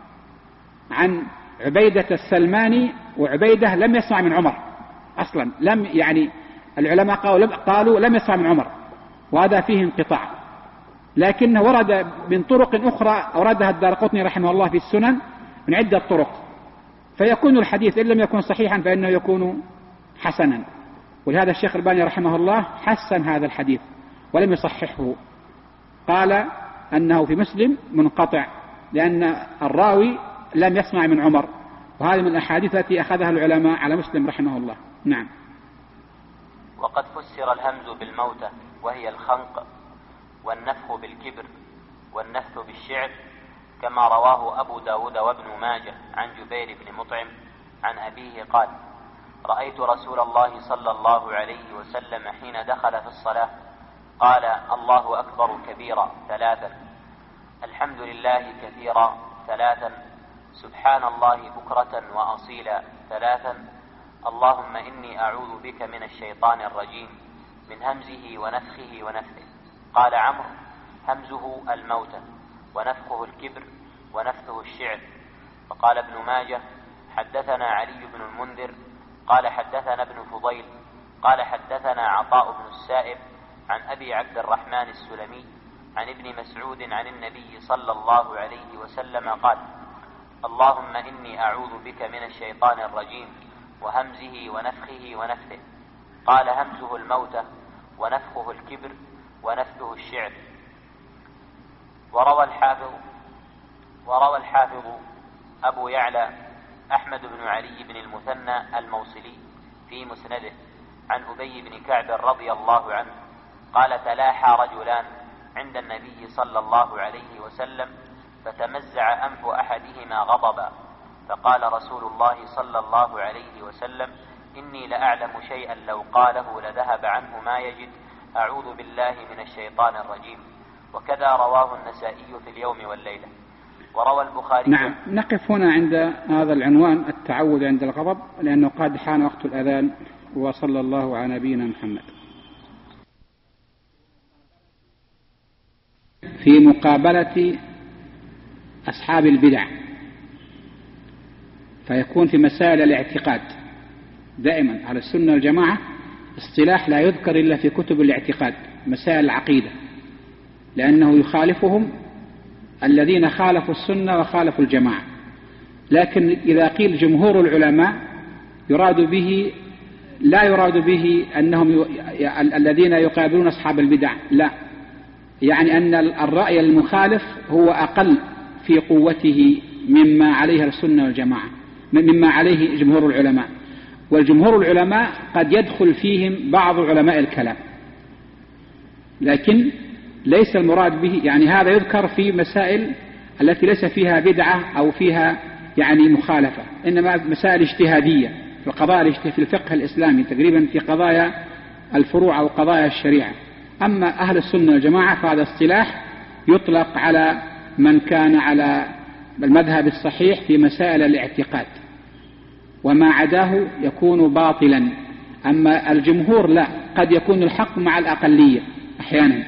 عن عبيدة السلماني، وعبيدة لم يسمع من عمر أصلا، يعني العلماء قالوا لم يسمع من عمر، وهذا فيه انقطاع. لكنه ورد من طرق أخرى أوردها الدارقطني رحمه الله في السنن من عدة طرق، فيكون الحديث إن لم يكن صحيحا فإنه يكون حسنا. ولهذا الشيخ الباني رحمه الله حسن هذا الحديث ولم يصححه، قال أنه في مسلم منقطع لأن الراوي لم يسمع من عمر، وهذه من الأحاديث التي أخذها العلماء على مسلم رحمه الله. نعم.
وقد فسر الهمز بالموتة وهي الخنق، والنفخ بالكبر، والنفث بالشعر، كما رواه أبو داود وابن ماجه عن جبير بن مطعم عن أبيه قال رأيت رسول الله صلى الله عليه وسلم حين دخل في الصلاة قال الله أكبر كبيرا ثلاثا، الحمد لله كثيرا ثلاثا، سبحان الله بكرة وأصيلا ثلاثا، اللهم إني أعوذ بك من الشيطان الرجيم من همزه ونفخه ونفثه. قال عمرو همزه الموتى، ونفخه الكبر، ونفثه الشعر. فقال ابن ماجه حدثنا علي بن المنذر قال حدثنا ابن فضيل قال حدثنا عطاء بن السائب عن أبي عبد الرحمن السلمي عن ابن مسعود عن النبي صلى الله عليه وسلم قال اللهم إني أعوذ بك من الشيطان الرجيم وهمزه ونفخه ونفثه. قال همزه الموتى، ونفخه الكبر، ونفثه الشعر. وروى الحافظ أبو يعلى أحمد بن علي بن المثنى الموصلي في مسنده عن أبي بن كعب رضي الله عنه قال تلاحى رجلان عند النبي صلى الله عليه وسلم فتمزع أنف أحدهما غضبا، فقال رسول الله صلى الله عليه وسلم إني لأعلم شيئا لو قاله لذهب عنه ما يجد، أعوذ بالله من الشيطان الرجيم. وكذا رواه النسائي في اليوم والليلة. وروى البخاري.
نعم، نقف هنا عند هذا العنوان التعوذ عند الغضب، لأنه قد حان وقت الأذان. وصلى الله على نبينا محمد. في مقابلة أصحاب البدع، فيكون في مسائل الاعتقاد دائما على السنة والجماعة اصطلاح لا يذكر إلا في كتب الاعتقاد مسائل العقيدة، لأنه يخالفهم الذين خالفوا السنة وخالفوا الجماعة. لكن إذا قيل جمهور العلماء يراد به لا يراد به أنهم الذين يقابلون أصحاب البدع، لا، يعني أن الرأي المخالف هو أقل في قوته مما عليه السنة والجماعة، مما عليه جمهور العلماء. والجمهور العلماء قد يدخل فيهم بعض علماء الكلام، لكن ليس المراد به يعني هذا يذكر في مسائل التي ليس فيها بدعة أو فيها يعني مخالفة، إنما مسائل اجتهادية في القضايا في الفقه الإسلامي تقريبا في قضايا الفروع أو قضايا الشريعة. أما أهل السنة والجماعة فهذا اصطلاح يطلق على من كان على المذهب الصحيح في مسائل الاعتقاد، وما عداه يكون باطلا. أما الجمهور لا، قد يكون الحق مع الأقلية أحيانا،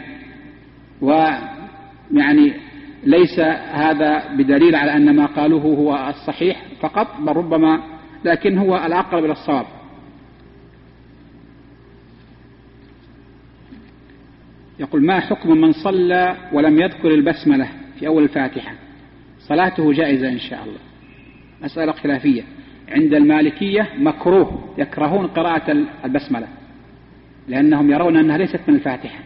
ويعني ليس هذا بدليل على أن ما قالوه هو الصحيح فقط، بل ربما لكن هو الأقرب إلى الصواب. يقول: ما حكم من صلى ولم يذكر البسملة في أول الفاتحة؟ صلاته جائزة إن شاء الله. مسألة خلافية. عند المالكية مكروه، يكرهون قراءة البسملة لأنهم يرون أنها ليست من الفاتحة،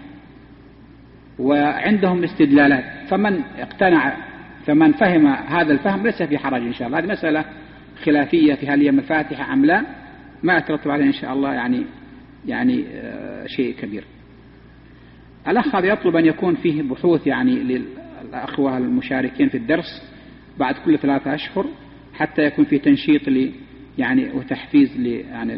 وعندهم استدلالات، فمن اقتنع فمن فهم هذا الفهم ليس في حرج إن شاء الله. هذه مسألة خلافية في هل هي من الفاتحة أم لا، ما يترتب عليها إن شاء الله يعني شيء كبير. الأخ هذا يطلب أن يكون فيه بحوث يعني للأخوة المشاركين في الدرس بعد كل 3 أشهر، حتى يكون في تنشيط يعني وتحفيز يعني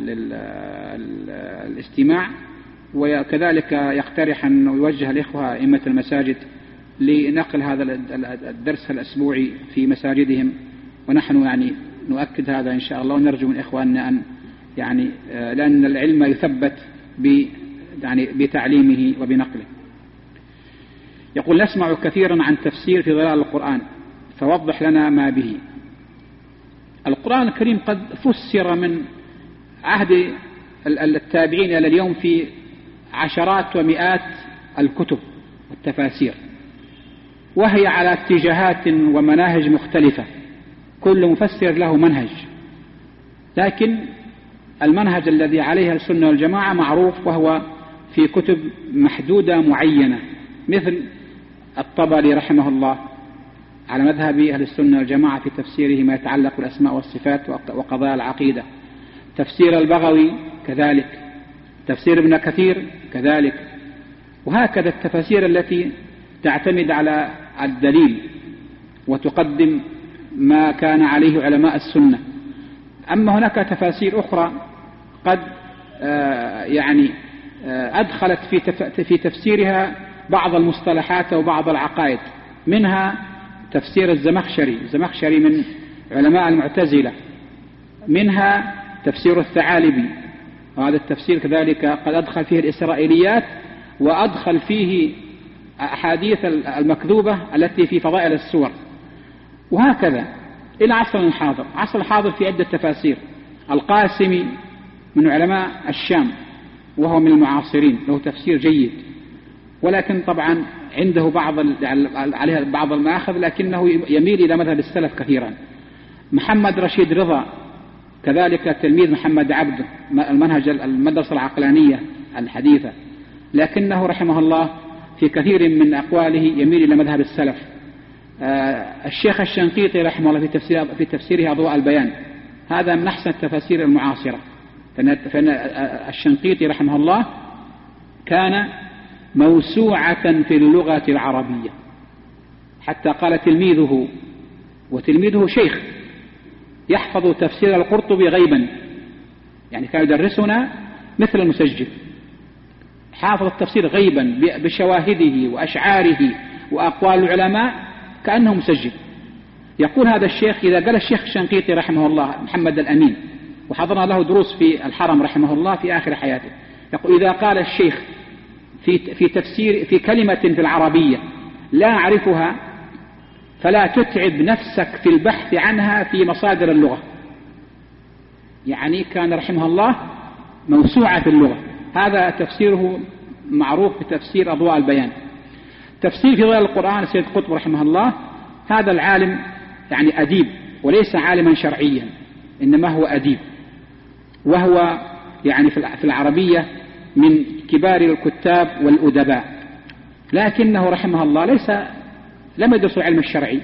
للاستماع. وكذلك يقترح أن يوجه الإخوة أئمة المساجد لنقل هذا الدرس الأسبوعي في مساجدهم، ونحن يعني نؤكد هذا إن شاء الله، ونرجو من إخواننا أن يعني لأن العلم يثبت يعني بتعليمه وبنقله. يقول: نسمع كثيرا عن تفسير في ظلال القرآن، فوضح لنا ما به. القرآن الكريم قد فسر من عهد التابعين إلى اليوم في عشرات ومئات الكتب والتفاسير، وهي على اتجاهات ومناهج مختلفة، كل مفسر له منهج، لكن المنهج الذي عليه السنة والجماعة معروف، وهو في كتب محدودة معينة، مثل الطبري رحمه الله على مذهب أهل السنة والجماعة في تفسيره ما يتعلق بالأسماء والصفات وقضايا العقيدة، تفسير البغوي كذلك، تفسير ابن كثير كذلك، وهكذا التفاسير التي تعتمد على الدليل وتقدم ما كان عليه علماء السنة. أما هناك تفاسير أخرى قد يعني أدخلت في تفسيرها بعض المصطلحات وبعض العقائد، منها تفسير الزمخشري من علماء المعتزلة، منها تفسير الثعالبي، وهذا التفسير كذلك قد أدخل فيه الإسرائيليات، وأدخل فيه أحاديث المكذوبة التي في فضائل السور، وهكذا إلى عصرنا الحاضر. عصر الحاضر في عدة تفاسير. القاسمي من علماء الشام وهو من المعاصرين، له تفسير جيد، ولكن طبعا عنده عليها بعض المآخذ، لكنه يميل إلى مذهب السلف كثيرا. محمد رشيد رضا كذلك تلميذ محمد عبده، المنهج المدرسة العقلانية الحديثة، لكنه رحمه الله في كثير من أقواله يميل إلى مذهب السلف. الشيخ الشنقيطي رحمه الله في تفسيره أضواء البيان، هذا من أحسن التفاسير المعاصرة، فإن الشنقيطي رحمه الله كان موسوعة في اللغة العربية، حتى قال تلميذه، وتلميذه شيخ يحفظ تفسير القرطبي غيبا، يعني كان يدرسنا مثل المسجل، حافظ التفسير غيبا بشواهده وأشعاره وأقوال العلماء كأنه مسجل. يقول هذا الشيخ، إذا قال الشيخ الشنقيطي رحمه الله محمد الأمين، وحضرنا له دروس في الحرم رحمه الله في آخر حياته، يقول إذا قال الشيخ في تفسير في كلمة في العربية لا أعرفها فلا تتعب نفسك في البحث عنها في مصادر اللغة. يعني كان رحمه الله موسوعة في اللغة، هذا تفسيره معروف بتفسير أضواء البيان. تفسير في ظلال القرآن سيد قطب رحمه الله، هذا العالم يعني أديب وليس عالما شرعيا، إنما هو أديب، وهو يعني في العربية من كبار الكتاب والأدباء، لكنه رحمه الله لم يدرس العلم الشرعي،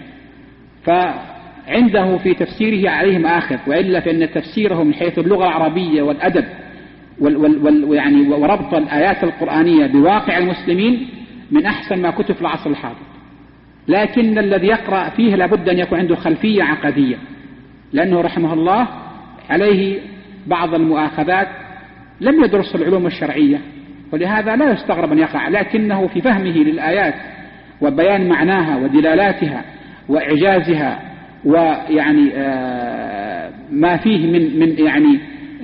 فعنده في تفسيره عليه مآخذ، وإلا فإن تفسيره من حيث اللغة العربية والأدب يعني وربط الآيات القرآنية بواقع المسلمين من أحسن ما كتب في العصر الحاضر. لكن الذي يقرأ فيه لابد أن يكون عنده خلفية عقدية، لأنه رحمه الله عليه بعض المؤاخذات، لم يدرس العلوم الشرعية، ولهذا لا يستغرب أن يقع، لكنه في فهمه للآيات وبيان معناها ودلالاتها وإعجازها ويعني ما فيه من يعني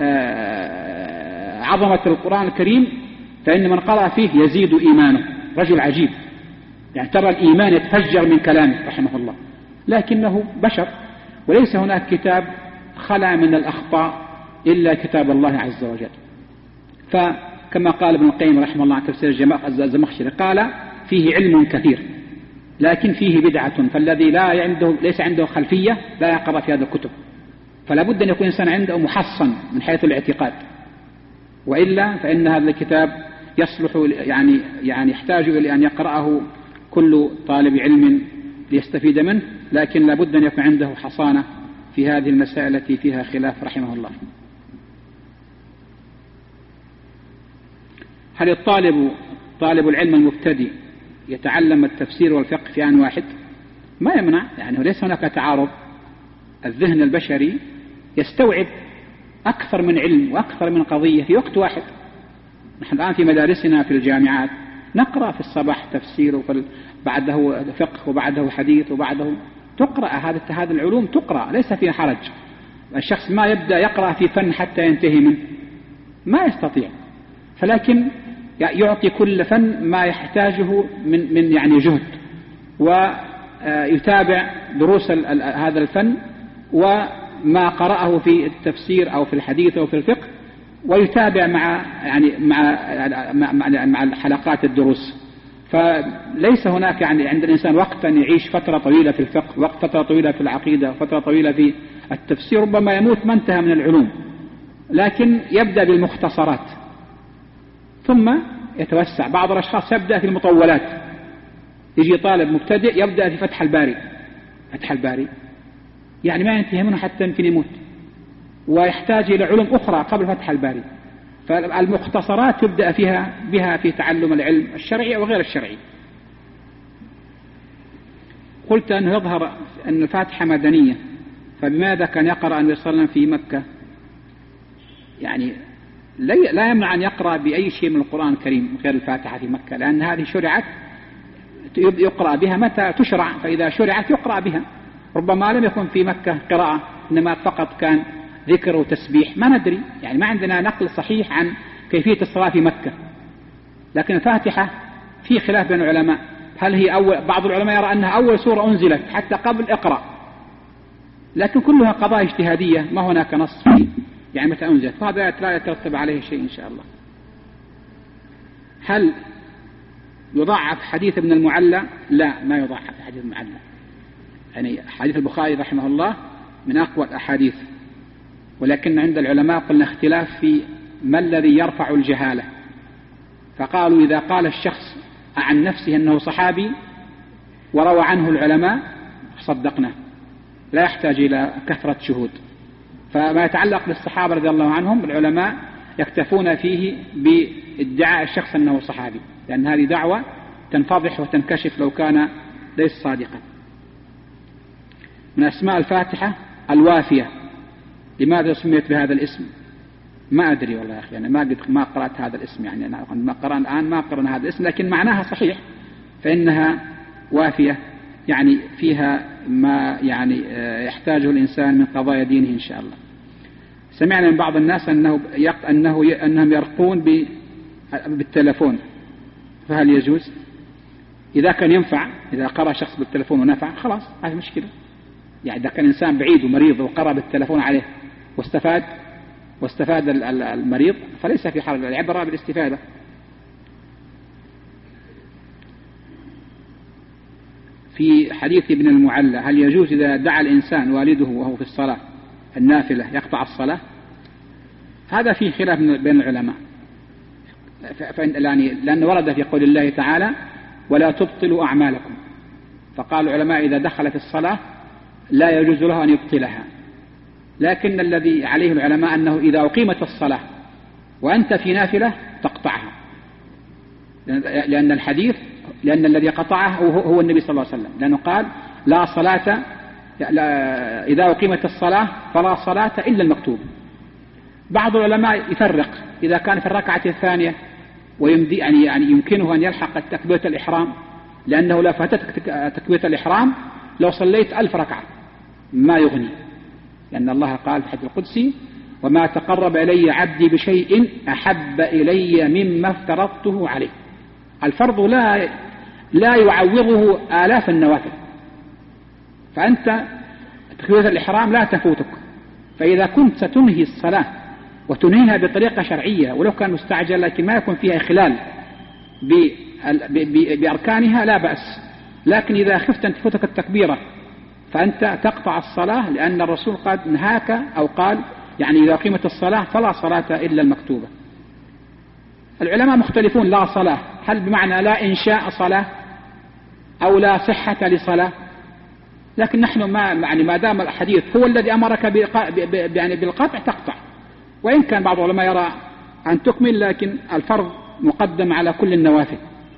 عظمة القرآن الكريم، فإن من قرأ فيه يزيد إيمانه. رجل عجيب، يعني ترى الإيمان يتفجر من كلامه رحمه الله، لكنه بشر، وليس هناك كتاب خلا من الأخطاء إلا كتاب الله عز وجل. فكما قال ابن القيم رحمه الله عن تفسير الزمخشري قال: فيه علم كثير لكن فيه بدعة، فالذي ليس عنده خلفية لا يقرأ في هذه الكتب، فلا بد أن يكون إنسان عنده محصن من حيث الاعتقاد، وإلا فإن هذا الكتاب يصلح يعني يحتاج إلى أن يقرأه كل طالب علم ليستفيد منه، لكن لا بد أن يكون عنده حصانة في هذه المسائل التي فيها خلاف رحمه الله. هل طالب العلم المبتدئ يتعلم التفسير والفقه في آن واحد؟ ما يمنع، يعني ليس هناك تعارض. الذهن البشري يستوعب أكثر من علم وأكثر من قضية في وقت واحد. نحن الآن في مدارسنا في الجامعات نقرأ في الصباح تفسير، وبعده فقه، وبعده حديث، وبعده تقرأ هذه العلوم تقرأ، ليس فيها حرج. الشخص ما يبدأ يقرأ في فن حتى ينتهي منه، ما يستطيع، فلكن يعطي كل فن ما يحتاجه من يعني جهد، ويتابع دروس هذا الفن وما قرأه في التفسير أو في الحديث أو في الفقه، ويتابع مع الحلقات الدروس. فليس هناك يعني عند الإنسان وقت أن يعيش فترة طويلة في الفقه، فترة طويلة في العقيدة، فترة طويلة في التفسير، ربما يموت ما انتهى من العلوم. لكن يبدأ بالمختصرات ثم يتوسع. بعض الأشخاص يبدأ في المطولات، يجي طالب مبتدئ يبدأ في فتح الباري يعني ما ينتهي منه حتى يمكن يموت، ويحتاج إلى علوم أخرى قبل فتح الباري. فالمختصرات يبدأ بها في تعلم العلم الشرعي وغير الشرعي. قلت أنه يظهر أن الفاتحة مدنية، فبماذا كان يقرأ النبي صلى الله عليه وسلم في مكة؟ يعني لا يمنع أن يقرأ بأي شيء من القرآن الكريم غير الفاتحة في مكة، لأن هذه شرعت يقرأ بها متى تشرع، فإذا شرعت يقرأ بها. ربما لم يكن في مكة قراءة، إنما فقط كان ذكر وتسبيح، ما ندري، يعني ما عندنا نقل صحيح عن كيفية الصلاة في مكة. لكن الفاتحة في خلاف بين العلماء، هل هي بعض العلماء يرى أنها أول سورة أنزلت حتى قبل اقرأ، لكن كلها قضايا اجتهادية، ما هناك نص فيه يعني متى أنزلت، فهذا لا يترتب عليه شيء إن شاء الله. هل يضعف حديث ابن المعلى؟ لا، ما يضعف حديث ابن المعلى، يعني حديث البخاري رحمه الله من أقوى الأحاديث، ولكن عند العلماء قلنا اختلاف في ما الذي يرفع الجهالة. فقالوا إذا قال الشخص عن نفسه أنه صحابي وروى عنه العلماء صدقنا، لا يحتاج إلى كثرة شهود. فما يتعلق بالصحابة رضي الله عنهم العلماء يكتفون فيه بادعاء الشخص أنه صحابي، لأن هذه دعوة تنفضح وتنكشف لو كان ليس صادقا. من أسماء الفاتحة الوافية، لماذا سميت بهذا الاسم؟ ما أدري والله يا أخي، يعني ما قرأت هذا الاسم، يعني أنا ما قرأنا الآن ما قرأنا هذا الاسم، لكن معناها صحيح، فإنها وافية، يعني فيها ما يعني يحتاجه الإنسان من قضايا دينه إن شاء الله. سمعنا من بعض الناس أنهم يرقون بالتلفون، فهل يجوز؟ إذا كان ينفع، إذا قرأ شخص بالتلفون ونفع خلاص هذه مشكلة. يعني إذا كان إنسان بعيد ومريض وقرأ بالتلفون عليه واستفاد واستفاد المريض فليس في حرج، العبرة بالاستفادة. في حديث ابن المعلى هل يجوز إذا دعا الإنسان والده وهو في الصلاة النافلة يقطع الصلاة؟ هذا فيه خلاف بين العلماء، لأن ورد في قول الله تعالى ولا تبطلوا أعمالكم، فقال العلماء إذا دخل في الصلاة لا يجوز له أن يبطلها، لكن الذي عليه العلماء أنه إذا أقيمت الصلاة وأنت في نافلة تقطعها، لأن الذي قطعه هو النبي صلى الله عليه وسلم، لأنه قال لا صلاة إذا أقيمت الصلاة فلا صلاة إلا المكتوب. بعض العلماء يفرق إذا كان في الركعة الثانية ويمدي يعني يمكنه أن يلحق تكبيرة الإحرام، لأنه لا فاتتك تكبيرة الإحرام لو صليت 1000 ركعة ما يغني، لأن الله قال في الحديث القدسي وما تقرب إلي عبدي بشيء أحب إلي مما افترضته عليه. الفرض لا يعوضه آلاف النوافل، فأنت تكبيرة الإحرام لا تفوتك، فإذا كنت ستنهي الصلاة وتنهيها بطريقة شرعية ولو كان مستعجل لكن ما يكون فيها إخلال بأركانها لا بأس، لكن إذا خفت أن تفوتك التكبيرة فأنت تقطع الصلاة، لأن الرسول قد نهاك أو قال يعني إذا قيمت الصلاة فلا صلاة إلا المكتوبة. العلماء مختلفون لا صلاة هل بمعنى لا إنشاء صلاة أو لا صحة لصلاة، لكن نحن ما دام الحديث هو الذي أمرك بالقطع تقطع، وإن كان بعض العلماء يرى أن تكمل، لكن الفرض مقدم على كل النوافل.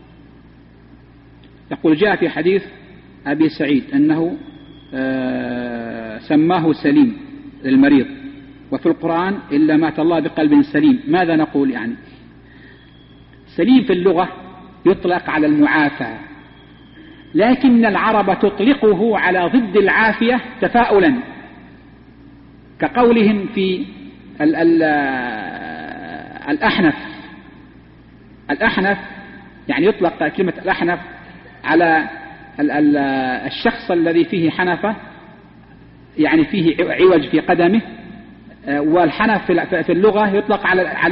يقول جاء في حديث أبي سعيد أنه سماه سليم للمريض، وفي القرآن إلا مات الله بقلب سليم. ماذا نقول يعني؟ سليم في اللغة يطلق على المعافى، لكن العرب تطلقه على ضد العافية تفاؤلا، كقولهم في الأحنف يعني يطلق كلمة الأحنف على الشخص الذي فيه حنفة، يعني فيه عوج في قدمه، والحنف في اللغة يطلق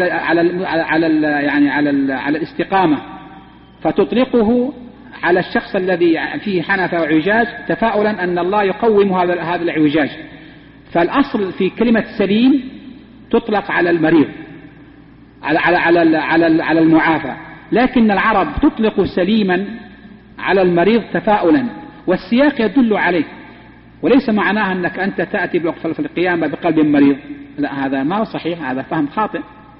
على الاستقامة، فتطلقه على الشخص الذي فيه حنفة وعجاج تفاؤلا أن الله يقوم هذا العوجاج. فالأصل في كلمة سليم تطلق على المريض على المعافى، لكن العرب تطلق سليما على المريض تفاؤلا، والسياق يدل عليه، وليس معناها أنك أنت تأتي في القيامة بقلب مريض، لا هذا ما هو صحيح، هذا فهم خاطئ.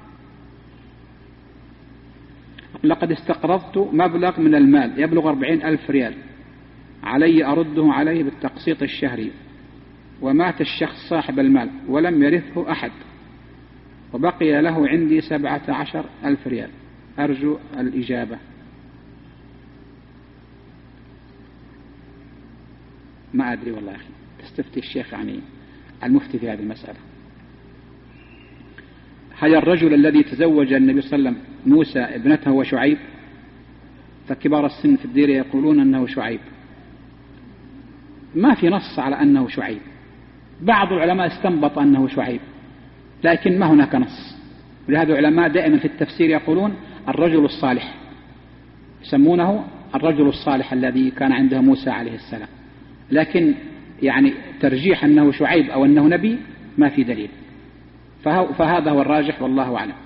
لقد استقرضت مبلغ من المال يبلغ 40,000 ريال، علي أرده عليه بالتقسيط الشهري، ومات الشخص صاحب المال ولم يرثه أحد، وبقي له عندي 17,000 ريال، أرجو الإجابة. ما أدري والله يا أخي، تستفتي الشيخ يعني المفتي في هذه المسألة. هل الرجل الذي تزوج النبي صلى الله عليه وسلم موسى ابنته وشعيب؟ فكبار السن في الدير يقولون أنه شعيب، ما في نص على أنه شعيب، بعض العلماء استنبط أنه شعيب لكن ما هناك نص، ولهذا العلماء دائما في التفسير يقولون الرجل الصالح، يسمونه الرجل الصالح الذي كان عنده موسى عليه السلام، لكن يعني ترجيح أنه شعيب أو أنه نبي ما في دليل، فهذا هو الراجح والله أعلم.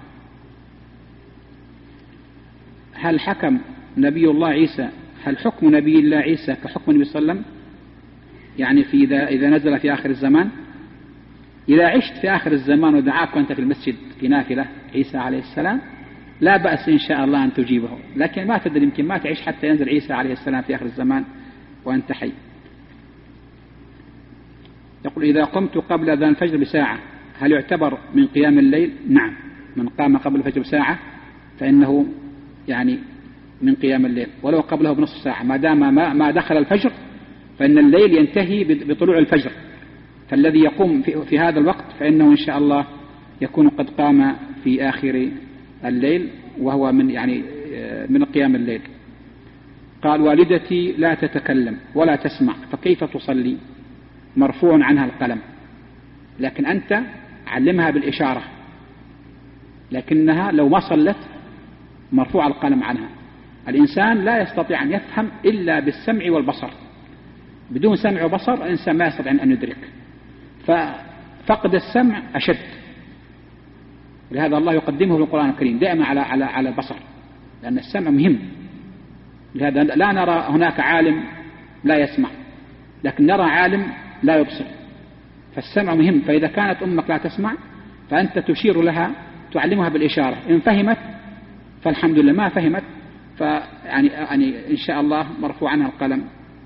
هل حكم نبي الله عيسى، هل حكم نبي الله عيسى كحكم النبي صلى الله عليه وسلم؟ يعني إذا نزل في آخر الزمان، إذا عشت في آخر الزمان ودعاك وأنت في المسجد في نافلة عيسى عليه السلام لا بأس إن شاء الله أن تجيبه، لكن ما تدري يمكن ما تعيش حتى ينزل عيسى عليه السلام في آخر الزمان وأنت حي. يقول إذا قمت قبل أذان الفجر بساعة هل يعتبر من قيام الليل؟ نعم، من قام قبل الفجر بساعة فإنه يعني من قيام الليل، ولو قبله بنصف ساعة، ما دام ما دخل الفجر فإن الليل ينتهي بطلوع الفجر، فالذي يقوم في هذا الوقت فإنه إن شاء الله يكون قد قام في آخر الليل، وهو من قيام الليل. قال والدتي لا تتكلم ولا تسمع فكيف تصلي؟ مرفوع عنها القلم، لكن أنت علمها بالإشارة، لكنها لو ما صلت مرفوع القلم عنها. الإنسان لا يستطيع أن يفهم إلا بالسمع والبصر، بدون سمع وبصر الإنسان ما يستطيع أن يدرك، ففقد السمع أشد، لهذا الله يقدمه في القرآن الكريم دائما على البصر، لأن السمع مهم. لهذا لا نرى هناك عالم لا يسمع، لكن نرى عالم لا يبصر، فالسمع مهم. فإذا كانت أمك لا تسمع فأنت تشير لها، تعلمها بالإشارة، إن فهمت فالحمد لله، ما فهمت يعني إن شاء الله مرفوع عنها القلم.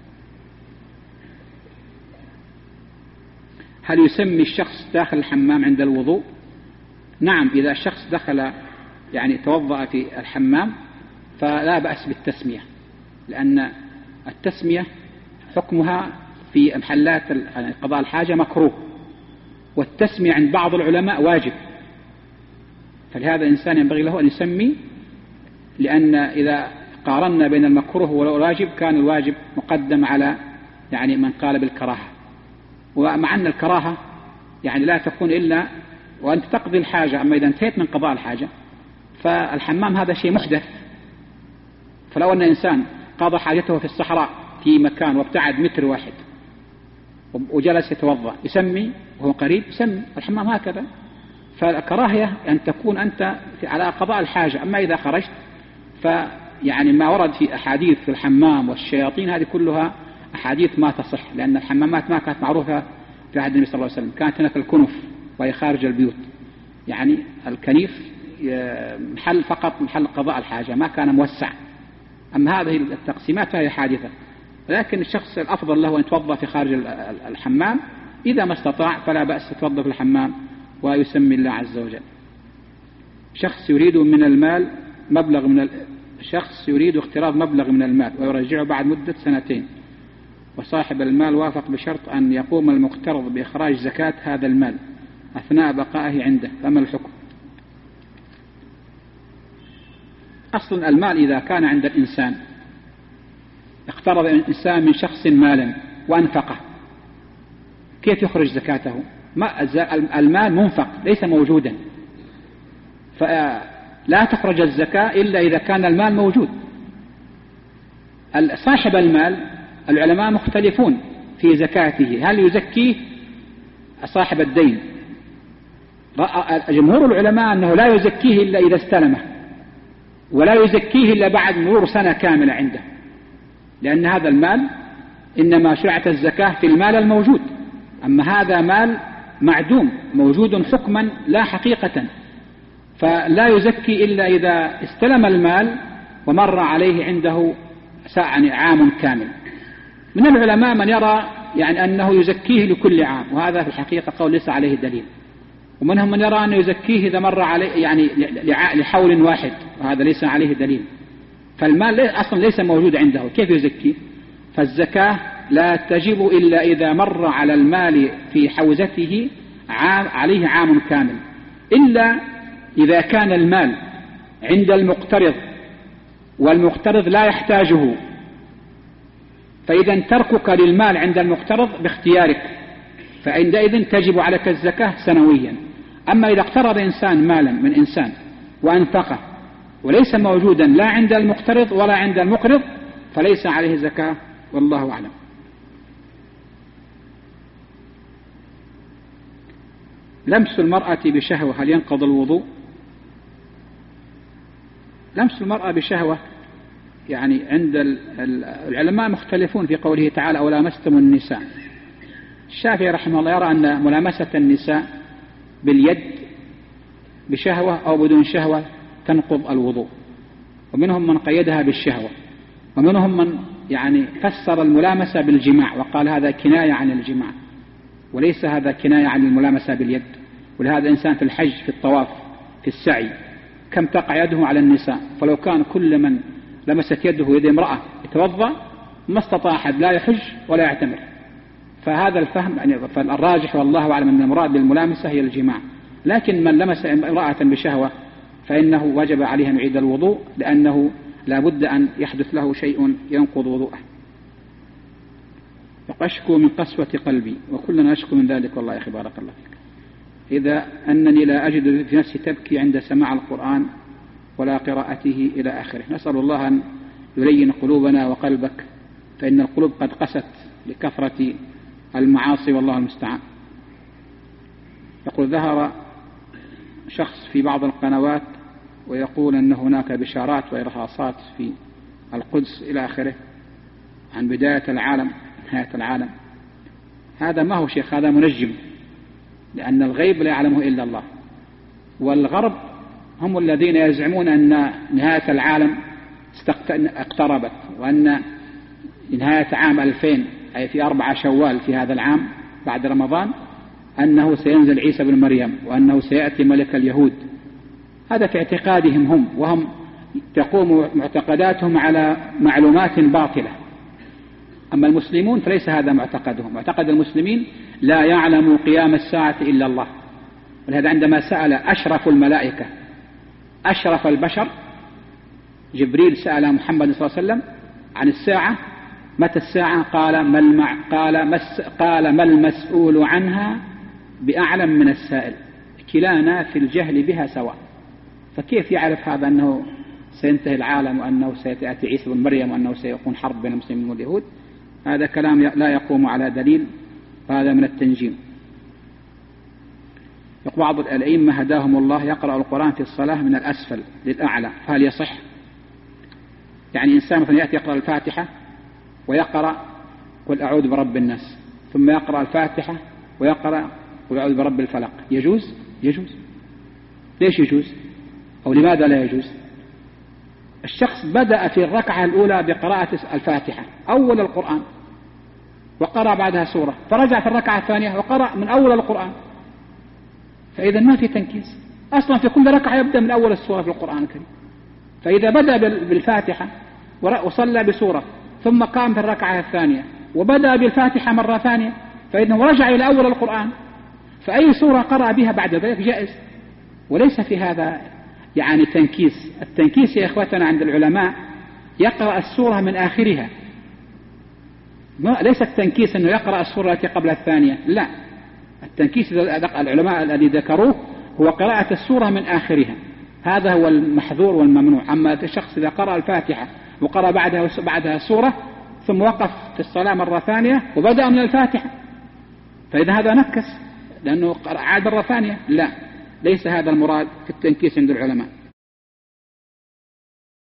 هل يسمي الشخص داخل الحمام عند الوضوء؟ نعم، إذا الشخص دخل يعني توضأ في الحمام فلا بأس بالتسمية، لأن التسمية حكمها في محلات قضاء الحاجة مكروه، والتسمية عند بعض العلماء واجب، فلهذا الإنسان ينبغي له أن يسمي، لأن إذا قارنا بين المكروه والواجب كان الواجب مقدم على يعني من قال بالكراهة. ومع أن الكراهة يعني لا تكون إلا وأنت تقضي الحاجة، أما إذا انتهيت من قضاء الحاجة فالحمام هذا شيء محدث، فلو أن إنسان قضى حاجته في الصحراء في مكان وابتعد متر واحد وجلس يتوضأ يسمي وهو قريب، يسمي الحمام هكذا. فالكراهية أن تكون أنت على قضاء الحاجة، أما إذا خرجت فيعني ما ورد في أحاديث في الحمام والشياطين هذه كلها أحاديث ما تصح، لأن الحمامات ما كانت معروفة في عهد النبي صلى الله عليه وسلم، كانت هناك الكنف وهي خارج البيوت، يعني الكنيف محل فقط محل قضاء الحاجة، ما كان موسع. أما هذه التقسيمات فهي حادثة، لكن الشخص الأفضل له أن يتوضأ في خارج الحمام، إذا ما استطاع فلا بأس يتوضأ في الحمام ويسمي الله عز وجل. شخص يريد من المال مبلغ شخص يريد اقتراض مبلغ من المال ويرجعه بعد مدة 2 سنين، وصاحب المال وافق بشرط أن يقوم المقترض بإخراج زكاة هذا المال أثناء بقائه عنده، فما الحكم؟ أصلا المال إذا كان عند الإنسان، اقترض الإنسان من شخص مالا وأنفقه، كيف يخرج زكاته؟ المال منفق ليس موجودا، فلا تخرج الزكاة إلا إذا كان المال موجود. صاحب المال العلماء مختلفون في زكاته، هل يزكيه صاحب الدين؟ جمهور العلماء أنه لا يزكيه إلا إذا استلمه، ولا يزكيه إلا بعد مرور 1 سنة كاملة عنده، لأن هذا المال إنما شرعت الزكاة في المال الموجود، أما هذا مال معدوم موجود حكما لا حقيقة، فلا يزكي إلا إذا استلم المال ومر عليه عنده عام كامل. من العلماء من يرى يعني أنه يزكيه لكل عام، وهذا في الحقيقة قول ليس عليه دليل، ومنهم من يرى أنه يزكيه إذا مر عليه يعني لحول واحد، وهذا ليس عليه دليل. فالمال أصلا ليس موجود عنده، كيف يزكيه؟ فالزكاة لا تجب إلا إذا مر على المال في حوزته عليه عام كامل، إلا إذا كان المال عند المقترض والمقترض لا يحتاجه، فإذا تركك للمال عند المقترض باختيارك، فعندئذ تجب عليك الزكاة سنويا. أما إذا اقترض إنسان مالا من إنسان وأنفقه وليس موجودا لا عند المقترض ولا عند المقرض فليس عليه زكاة، والله أعلم. لمس المرأة بشهوة هل ينقض الوضوء؟ لمس المرأة بشهوة يعني عند العلماء مختلفون في قوله تعالى أو لامستم النساء. الشافعي رحمه الله يرى أن ملامسة النساء باليد بشهوة أو بدون شهوة تنقض الوضوء، ومنهم من قيدها بالشهوة، ومنهم من يعني فسر الملامسة بالجماع وقال هذا كناية عن الجماع، وليس هذا كناية عن الملامسة باليد. ولهذا إنسان في الحج في الطواف في السعي كم تقع يده على النساء، فلو كان كل من لمست يده يد امرأة يتوضأ ما استطاع أحد لا يحج ولا يعتمر. فهذا الفهم يعني فالراجح والله أعلم أن المراد بالملامسة هي الجماع، لكن من لمس امرأة بشهوة فإنه وجب عليه أن يعيد الوضوء، لأنه لا بد أن يحدث له شيء ينقض وضوءه. أشكو من قسوة قلبي وكلنا نشكو من ذلك والله يا أخي بارك الله فيك. إذا أنني لا أجد في نفسي تبكي عند سماع القرآن ولا قراءته إلى آخره. نسأل الله أن يلين قلوبنا وقلبك، فإن القلوب قد قست لكثرة المعاصي والله المستعان. يقول ظهر شخص في بعض القنوات ويقول أن هناك بشارات وإرهاصات في القدس إلى آخره عن بداية العالم نهاية العالم. هذا ما هو شيخ، هذا منجم، لأن الغيب لا يعلمه إلا الله، والغرب هم الذين يزعمون أن نهاية العالم اقتربت، وأن نهاية عام 2000 أي في 4 شوال في هذا العام بعد رمضان أنه سينزل عيسى بن مريم وأنه سيأتي ملك اليهود. هذا في اعتقادهم هم، وهم تقوم معتقداتهم على معلومات باطلة. أما المسلمون فليس هذا معتقدهم. معتقد المسلمين لا يعلم قيام الساعة إلا الله. ولهذا عندما سأل أشرف الملائكة أشرف البشر جبريل سأل محمد صلى الله عليه وسلم عن الساعة متى الساعة، قال ما المسؤول عنها بأعلم من السائل، كلانا في الجهل بها سواء. فكيف يعرف هذا أنه سينتهي العالم وأنه سيأتي عيسى بن مريم وأنه سيكون حرب بين المسلمين واليهود؟ هذا كلام لا يقوم على دليل، وهذا من التنجيم. بعض الأئمة هداهم الله يقرأ القرآن في الصلاة من الأسفل للأعلى، فهل يصح؟ يعني إنسان مثلا يأتي يقرأ الفاتحة ويقرأ قل أعوذ برب الناس، ثم يقرأ الفاتحة ويقرأ قل أعوذ برب الفلق، يجوز؟ يجوز. ليش يجوز؟ أو لماذا لا يجوز؟ الشخص بدأ في الركعة الأولى بقراءة الفاتحة أول القرآن وقرأ بعدها سورة، فرجع في الركعة الثانية وقرأ من أول القرآن، فإذا ما في تنكيس أصلا، في كل ركعة يبدأ من أول السورة في القرآن الكريم. فإذا بدأ بالفاتحة وصلى بسورة ثم قام في الركعة الثانية وبدأ بالفاتحة مرة ثانية، فإنه رجع إلى أول القرآن، فأي سورة قرأ بها بعد ذلك جائز، وليس في هذا يعني تنكيس. التنكيس يا إخوتنا عند العلماء يقرأ السورة من آخرها، ليس التنكيس أنه يقرأ السورة التي قبل الثانية، لا، التنكيس العلماء الذي ذكروه هو قراءة السورة من آخرها، هذا هو المحذور والممنوع. أما الشخص إذا قرأ الفاتحة وقرأ بعدها سورة ثم وقف في الصلاة مرة ثانية وبدأ من الفاتحة، فإذا هذا نكس لأنه عاد مرة ثانية، لا، ليس هذا المراد في التنكيس عند العلماء.